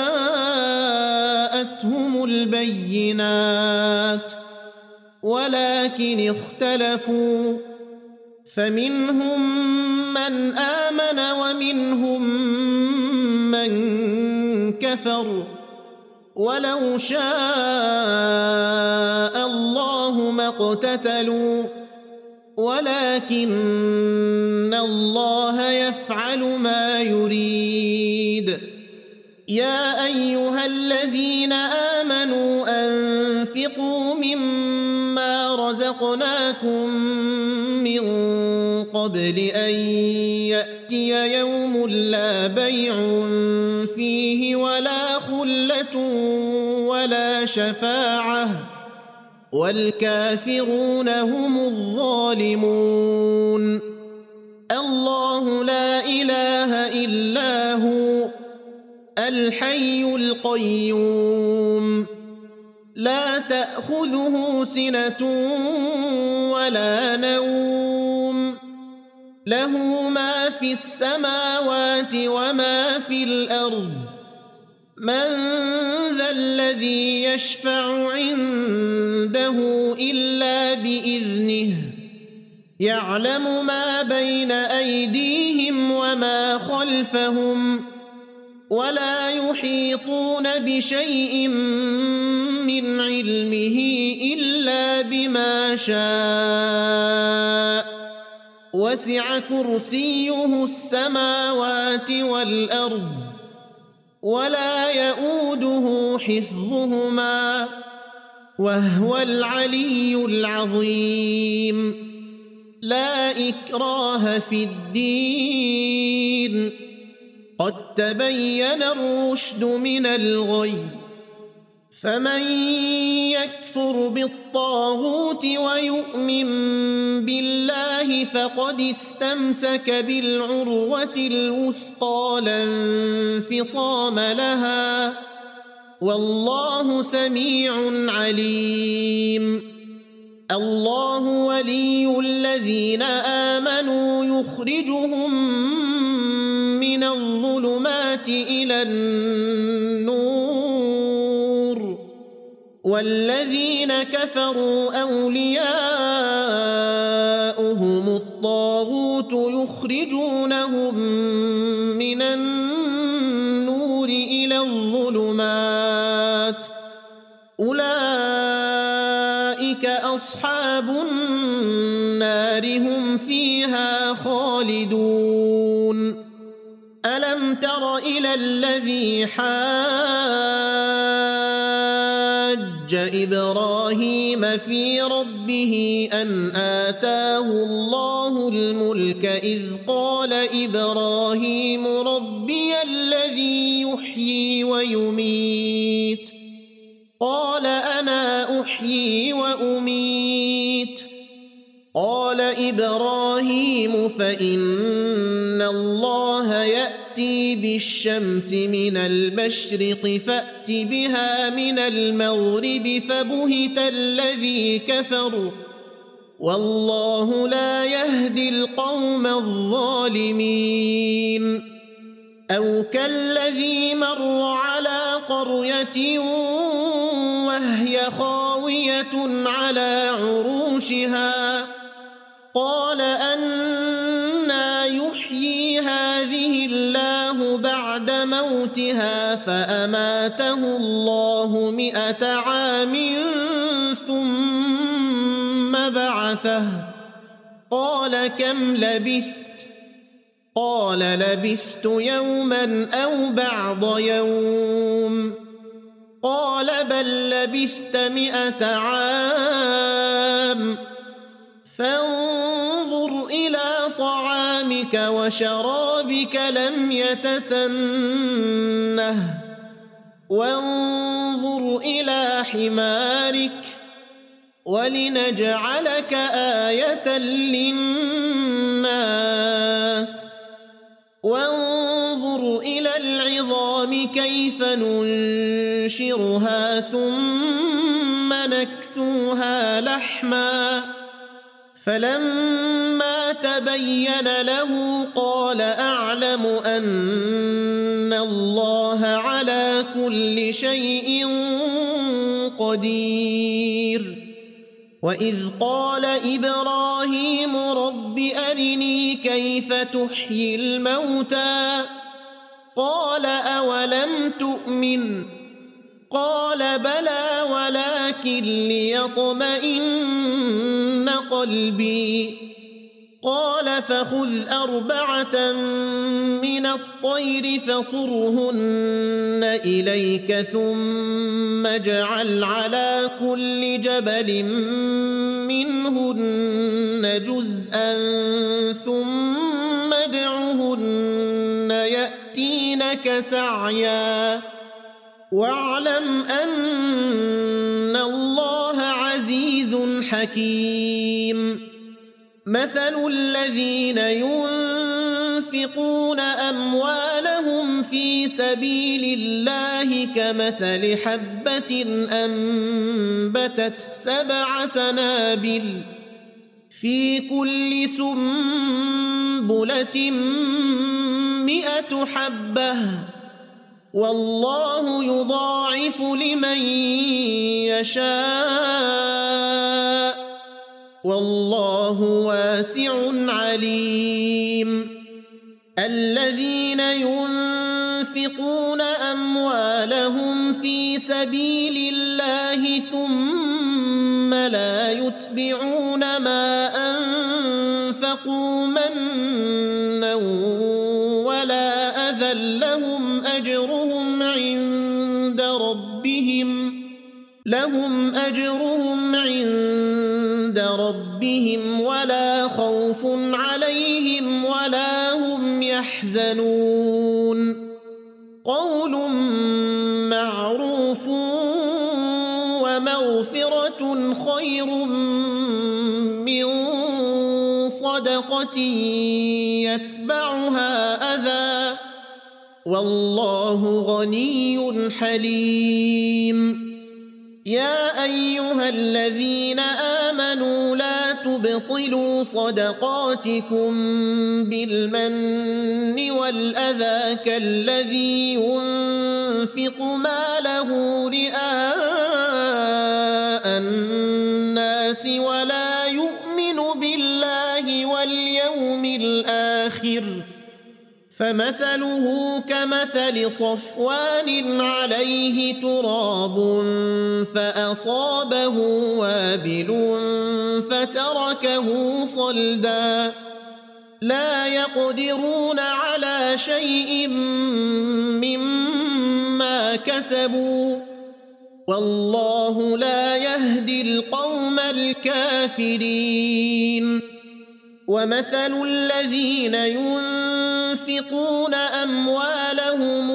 جاءتهم البينات ولكن اختلفوا فمنهم من آمن ومنهم من كفر ولو شاء الله ما اقتتلوا ولكن الله يفعل ما يريد يا أيها الذين آمنوا أنفقوا مما رزقناكم من قبل أن يأتي يوم لا بيع فيه ولا خلة ولا شفاعة والكافرون هم الظالمون الله لا إله إلا هو الحي القيوم لا تأخذه سنة ولا نوم له ما في السماوات وما في الأرض من ذا الذي يشفع عنده إلا بإذنه يعلم ما بين أيديهم وما خلفهم ولا يحيطون بشيء من علمه إلا بما شاء وسع كرسيه السماوات والأرض ولا يئوده حفظهما وهو العلي العظيم. لا إكراه في الدين قد تبين الرشد من الغي فمن يكفر بالطاغوت ويؤمن بالله فقد استمسك بالعروة الوثقى لا انفصام لها والله سميع عليم. الله ولي الذين آمنوا يخرجهم من الظلمات إلى النور والذين كفروا أولياؤهم الطاغوت يخرجونهم من النور إلى الظلمات أولئك أصحاب النار هم فيها خالدون. ألم تر إلى الذي حاج إبراهيم في ربه أن آتاه الله الملك إذ قال إبراهيم ربي الذي يحيي ويميت قال أنا أحيي وأميت قال إبراهيم فإن الله يأتي بالشمس من المشرق فأت بها من المغرب فبهت الذي كفر والله لا يهدي القوم الظالمين. أو كالذي مر على قرية وهي خاوية على عروشها قال أنى يحيي هذه الله بعد موتها فأماته الله مئة عام ثم بعثه قال كم لبثت قال لبثت يوما أو بعض يوم قال بل لبثت مئة عام فانظر إلى طعامك وشرابك لم يتسنه وانظر إلى حمارك ولنجعلك آية للناس وانظر إلى العظام كيف ننشرها ثم نكسوها لحما فلما تبين له قال أعلم أن الله على كل شيء قدير. وإذ قال إبراهيم رب أرني كيف تحيي الموتى قال أولم تؤمن قال بلى ولكن ليطمئن قلبي قال فخذ أربعة من الطير فصرهن إليك ثم اجعل على كل جبل منهن جزءا ثم ادعهن يأتينك سعيا واعلم أن الله عزيز حكيم. مثل الذين ينفقون أموالهم في سبيل الله كمثل حبة أنبتت سبع سنابل في كل سنبلة مئة حبة والله يضاعف لمن يشاء والله واسع عليم. الذين ينفقون ينفقون أموالهم في سبيل الله ثم لا يتبعون ما أنفقوا منا ولا أذى لهم أجرهم عند ربهم لهم أجرهم عند ربهم ولا خوف عليهم ولا هم يحزنون قول معروف ومغفرة خير من صدقة يتبعها أذى والله غني حليم يا أيها الذين آمنوا لا تبطلوا صدقاتكم بالمن والأذى كالذي ينفق ماله رئاء الناس ولا يؤمن بالله واليوم الآخر فمثله كمثل صفوان عليه تراب فأصابه وابل فتركه صلدا لا يقدرون على شيء مما كسبوا والله لا يهدي القوم الكافرين ومثل الذين ينفقون أموالهم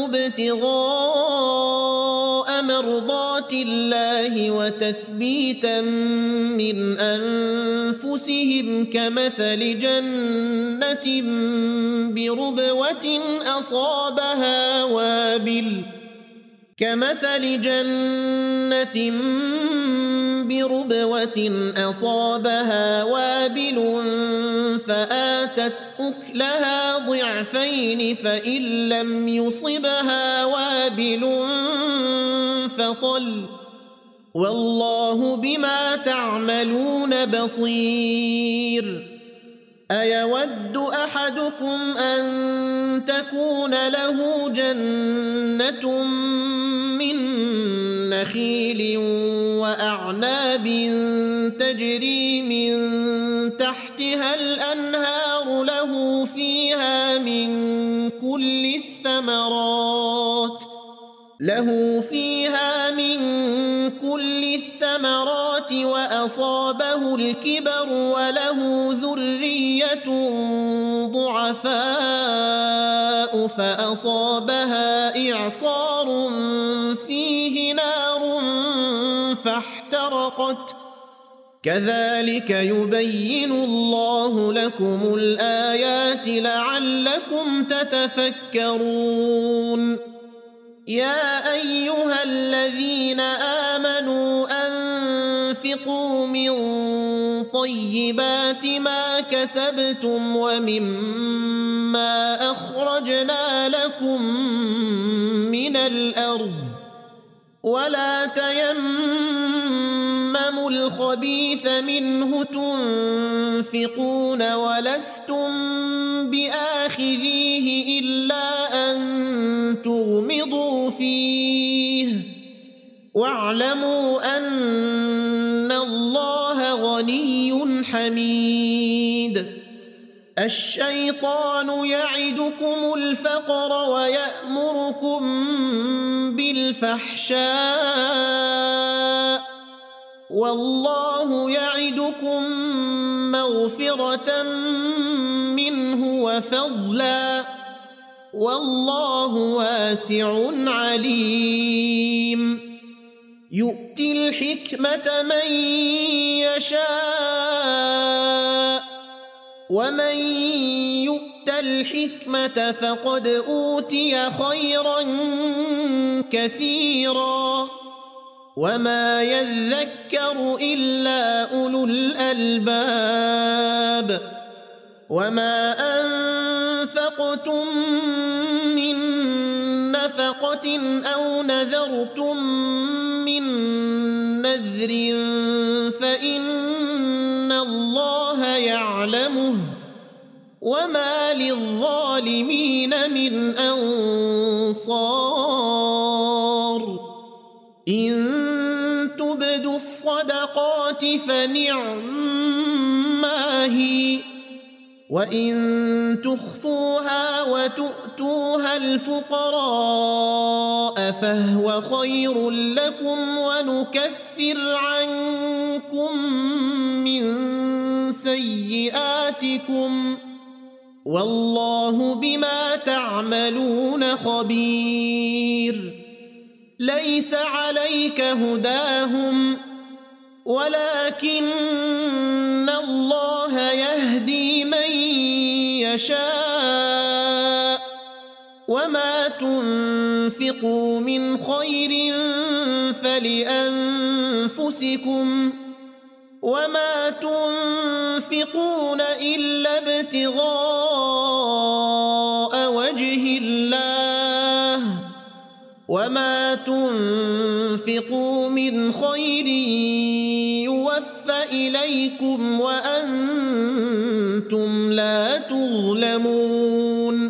ابتغاء مرضات الله وتثبيتا من أنفسهم كمثل جنة بربوة أصابها وابل كمثل جنة بربوة أصابها وابل فآتت أكلها ضعفين فإن لم يصبها وابل فطل والله بما تعملون بصير أيود أحدكم أن تكون له جنة من نخيل وأعناب تجري من تحتها الأنهار له فيها من كل الثمرات له فيها من كل الثمرات وأصابه الكبر وله ذرية ضعفاء فأصابها إعصار فيه نار فاحترقت كذلك يبين الله لكم الآيات لعلكم تتفكرون يا أيها الذين آمنوا أنفقوا من طيبات ما كسبتم ومما أخرجنا لكم من الأرض ولا تيمموا الخبيث منه تنفقون ولستم بآخذيه إلا أن تغمضوا فيه واعلموا أن الله غني حميد الشيطان يعدكم الفقر ويأمركم بالفحشاء والله يعدكم مغفرة منه وفضلا والله واسع عليم يؤتي الحكمة من يشاء ومن يؤت الحكمة فقد أوتي خيرا كثيرا وما يذكر إلا أولو الألباب وما أنفقتم من نفقة أو نذرتم من نذر فإن الله يعلمه وما للظالمين من أنصار إن تبدوا الصدقات فنعما هي وإن تخفوها وتؤتوها الفقراء فهو خير لكم ونكفر عنكم من سيئاتكم والله بما تعملون خبير ليس عليك هداهم ولكن الله يهدي من يشاء وما تنفقوا من خير فلأنفسكم وما تنفقون إلا ابتغاء وجه الله وما تنفقوا من خير يوفى إليكم وأنتم لا تظلمون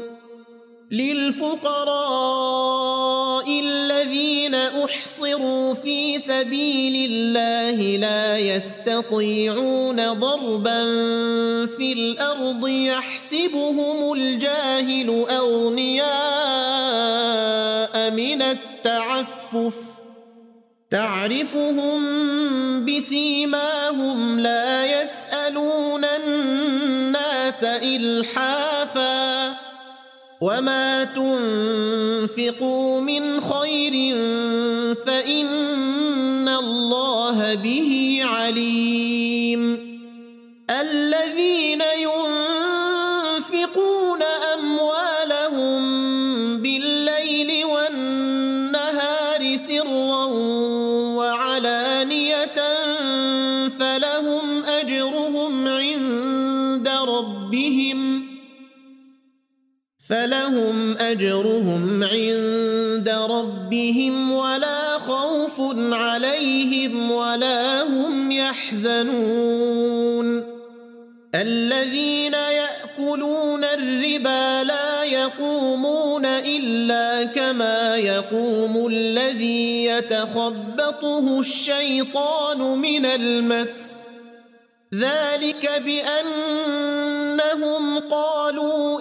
للفقراء الذين أحصروا في سبيل الله لا يستطيعون ضربا في الأرض يحسبهم الجاهل أغنياء من التعفف تعرفهم بسيماهم لا يسألون الناس إلحافا وما تنفقوا من خير فإن الله به عليم الذين ينفقون أموالهم بالليل والنهار سرا وعلانية فلهم أجرهم عند ربهم فلهم أجرهم عند ربهم ولا خوف عليهم ولا هم يحزنون الذين يأكلون الربا لا يقومون إلا كما يقوم الذي يتخبطه الشيطان من المس ذلك بأنهم قالوا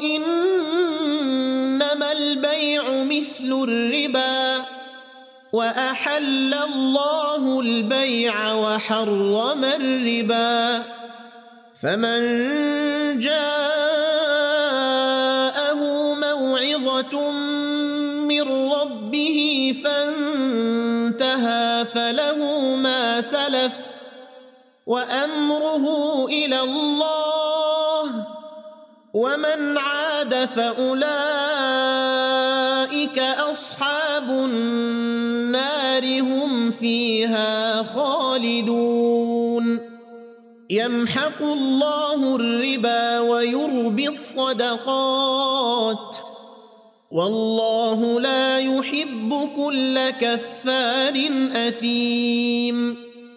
إنما البيع مثل الربا وأحل الله البيع وحرم الربا فمن جاءه موعظة من ربه فانتهى فله ما سلف وأمره إلى الله ومن عاد فأولئك أصحاب النار هم فيها خالدون يمحق الله الربا ويربي الصدقات والله لا يحب كل كفار أثيم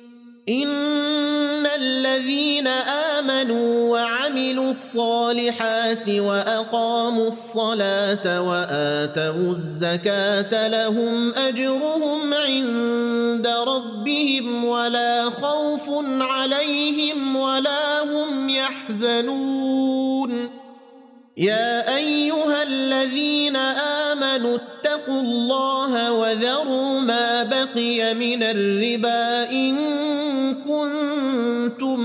إن الذين آمنوا وعملوا الصالحات وأقاموا الصلاة وآتوا الزكاة لهم أجرهم عند ربهم ولا خوف عليهم ولا هم يحزنون يا أيها الذين آمنوا اتقوا الله وذروا ما بقي من الربا إن كنتم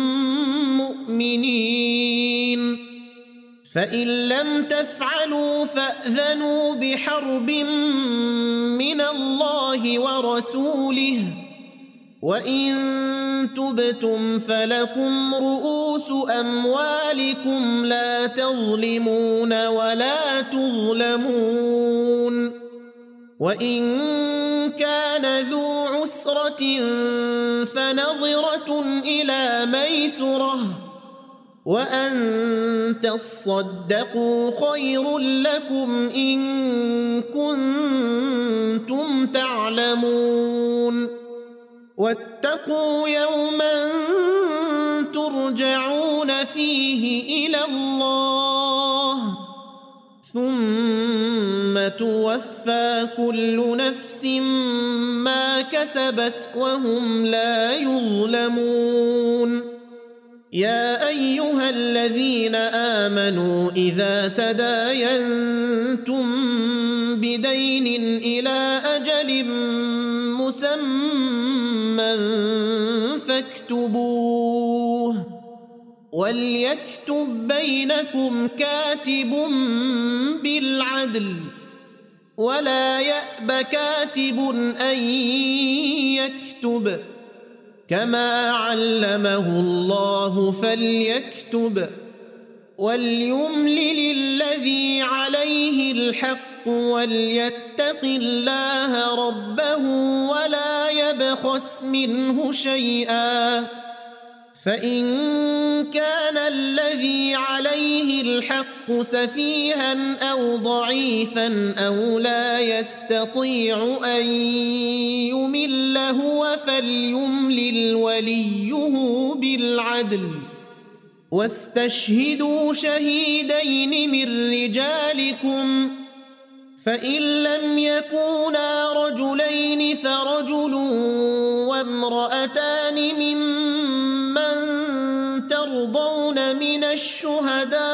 مؤمنين فإن لم تفعلوا فأذنوا بحرب من الله ورسوله وإن تبتم فلكم رؤوس أموالكم لا تظلمون ولا تظلمون وإن كان ذو عسرة فنظرة إلى ميسرة وأن تصدقوا خير لكم إن كنتم تعلمون واتقوا يوما ترجعون فيه إلى الله ثم توفى كل نفس ما كسبت وهم لا يظلمون. يا أيها الذين آمنوا إذا تداينتم بدين إلى أجل مسمى فاكتبوه، وليكتب بينكم كاتب بالعدل، ولا يأب كاتب أن يكتب كما علمه الله فليكتب، وليملل الذي عليه الحق وليتق الله ربه ولا يبخس منه شيئا، فإن كان الذي عليه الحق سفيها أو ضعيفا أو لا يستطيع أن يمل هو فليملل وليه بالعدل، واستشهدوا شهيدين من رجالكم، فإن لم يكونا رجلين فرجل وامرأتان ممن ترضون من الشهداء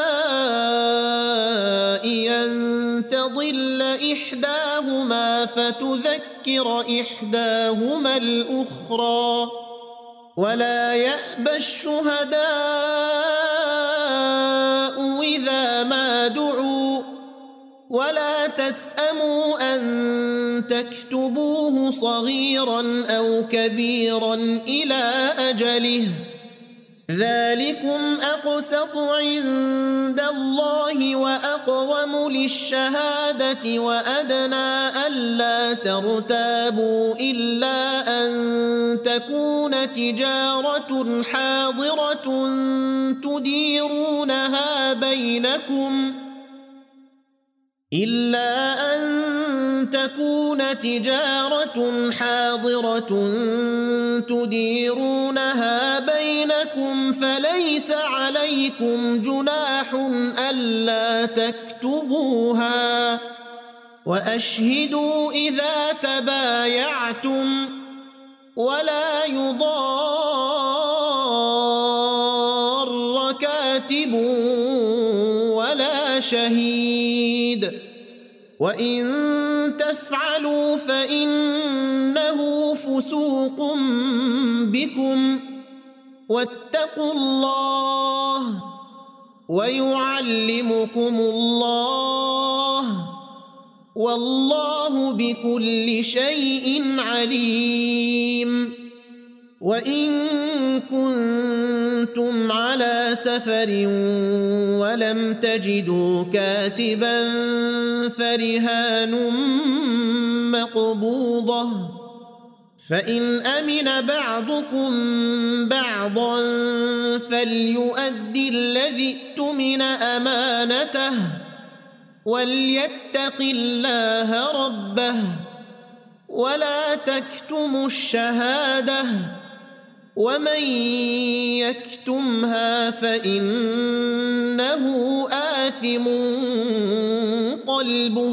أن تضل إحداهما فتذكر إحداهما الأخرى، ولا يأبى الشهداء إذا ما دعوا، ولا تسأموا أن تكتبوه صغيرا أو كبيرا إلى أجله، ذلكم أقسط عند الله وأقوم للشهادة وأدنى ألا ترتابوا إلا أن تكون تجارة حاضرة تديرونها بينكم إلا أن تكون تجارة حاضرة تديرونها بينكم فليس عليكم جناح ألا تكتبوها، وأشهدوا إذا تبايعتم، ولا يضار كاتب ولا شهيد، وإن تفعلوا فإنه فسوق بكم، واتقوا الله ويعلمكم الله، والله بكل شيء عليم. وإن كنتم على سفر ولم تجدوا كاتبا فرهان مقبوضة، فإن أمن بعضكم بعضا فليؤدي الذي اؤتمن أمانته وليتق الله ربه، ولا تكتموا الشهادة، ومن يكتمها فإنه آثم قلبه،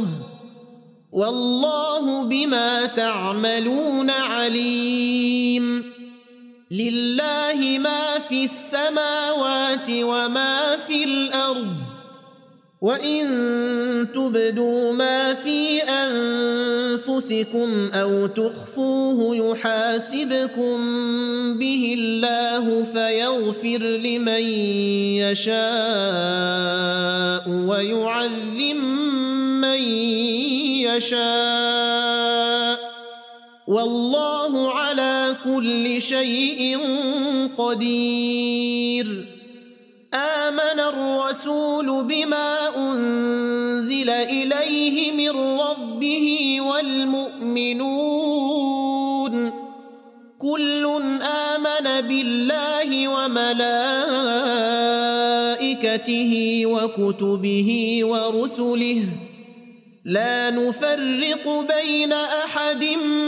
والله بما تعملون عليم. لله ما في السماوات وما في الأرض، وإن تبدوا ما في أنفسكم أو تخفوه يحاسبكم به الله فيغفر لمن يشاء ويعذب من يشاء، والله على كل شيء قدير. آمن الرسول بما أنزل إليه من ربه والمؤمنون كل آمن بالله وملائكته وكتبه ورسله لا نفرق بين أحد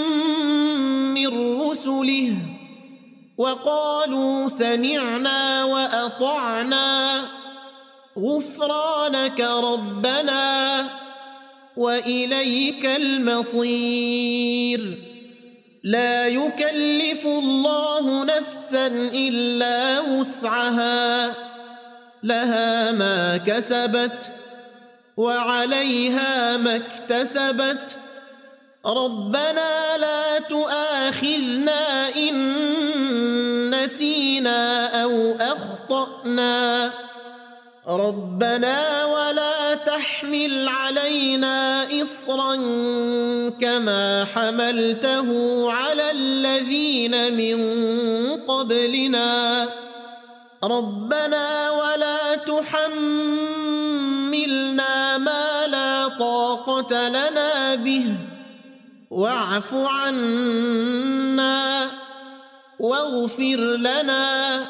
من رسله وقالوا سمعنا وأطعنا غفرانك ربنا وإليك المصير. لا يكلف الله نفسا إلا وسعها، لها ما كسبت وعليها ما اكتسبت. ربنا لا تؤاخذنا إن نسينا أو أخطأنا. ربنا ولا تحمل علينا إصرا كما حملته على الذين من قبلنا. ربنا ولا تحملنا ما لا طاقة لنا به، واعف عنا واغفر لنا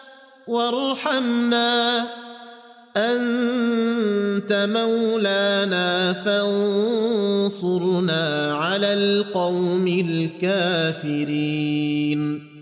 وارحمنا، أنت مولانا فانصرنا على القوم الكافرين.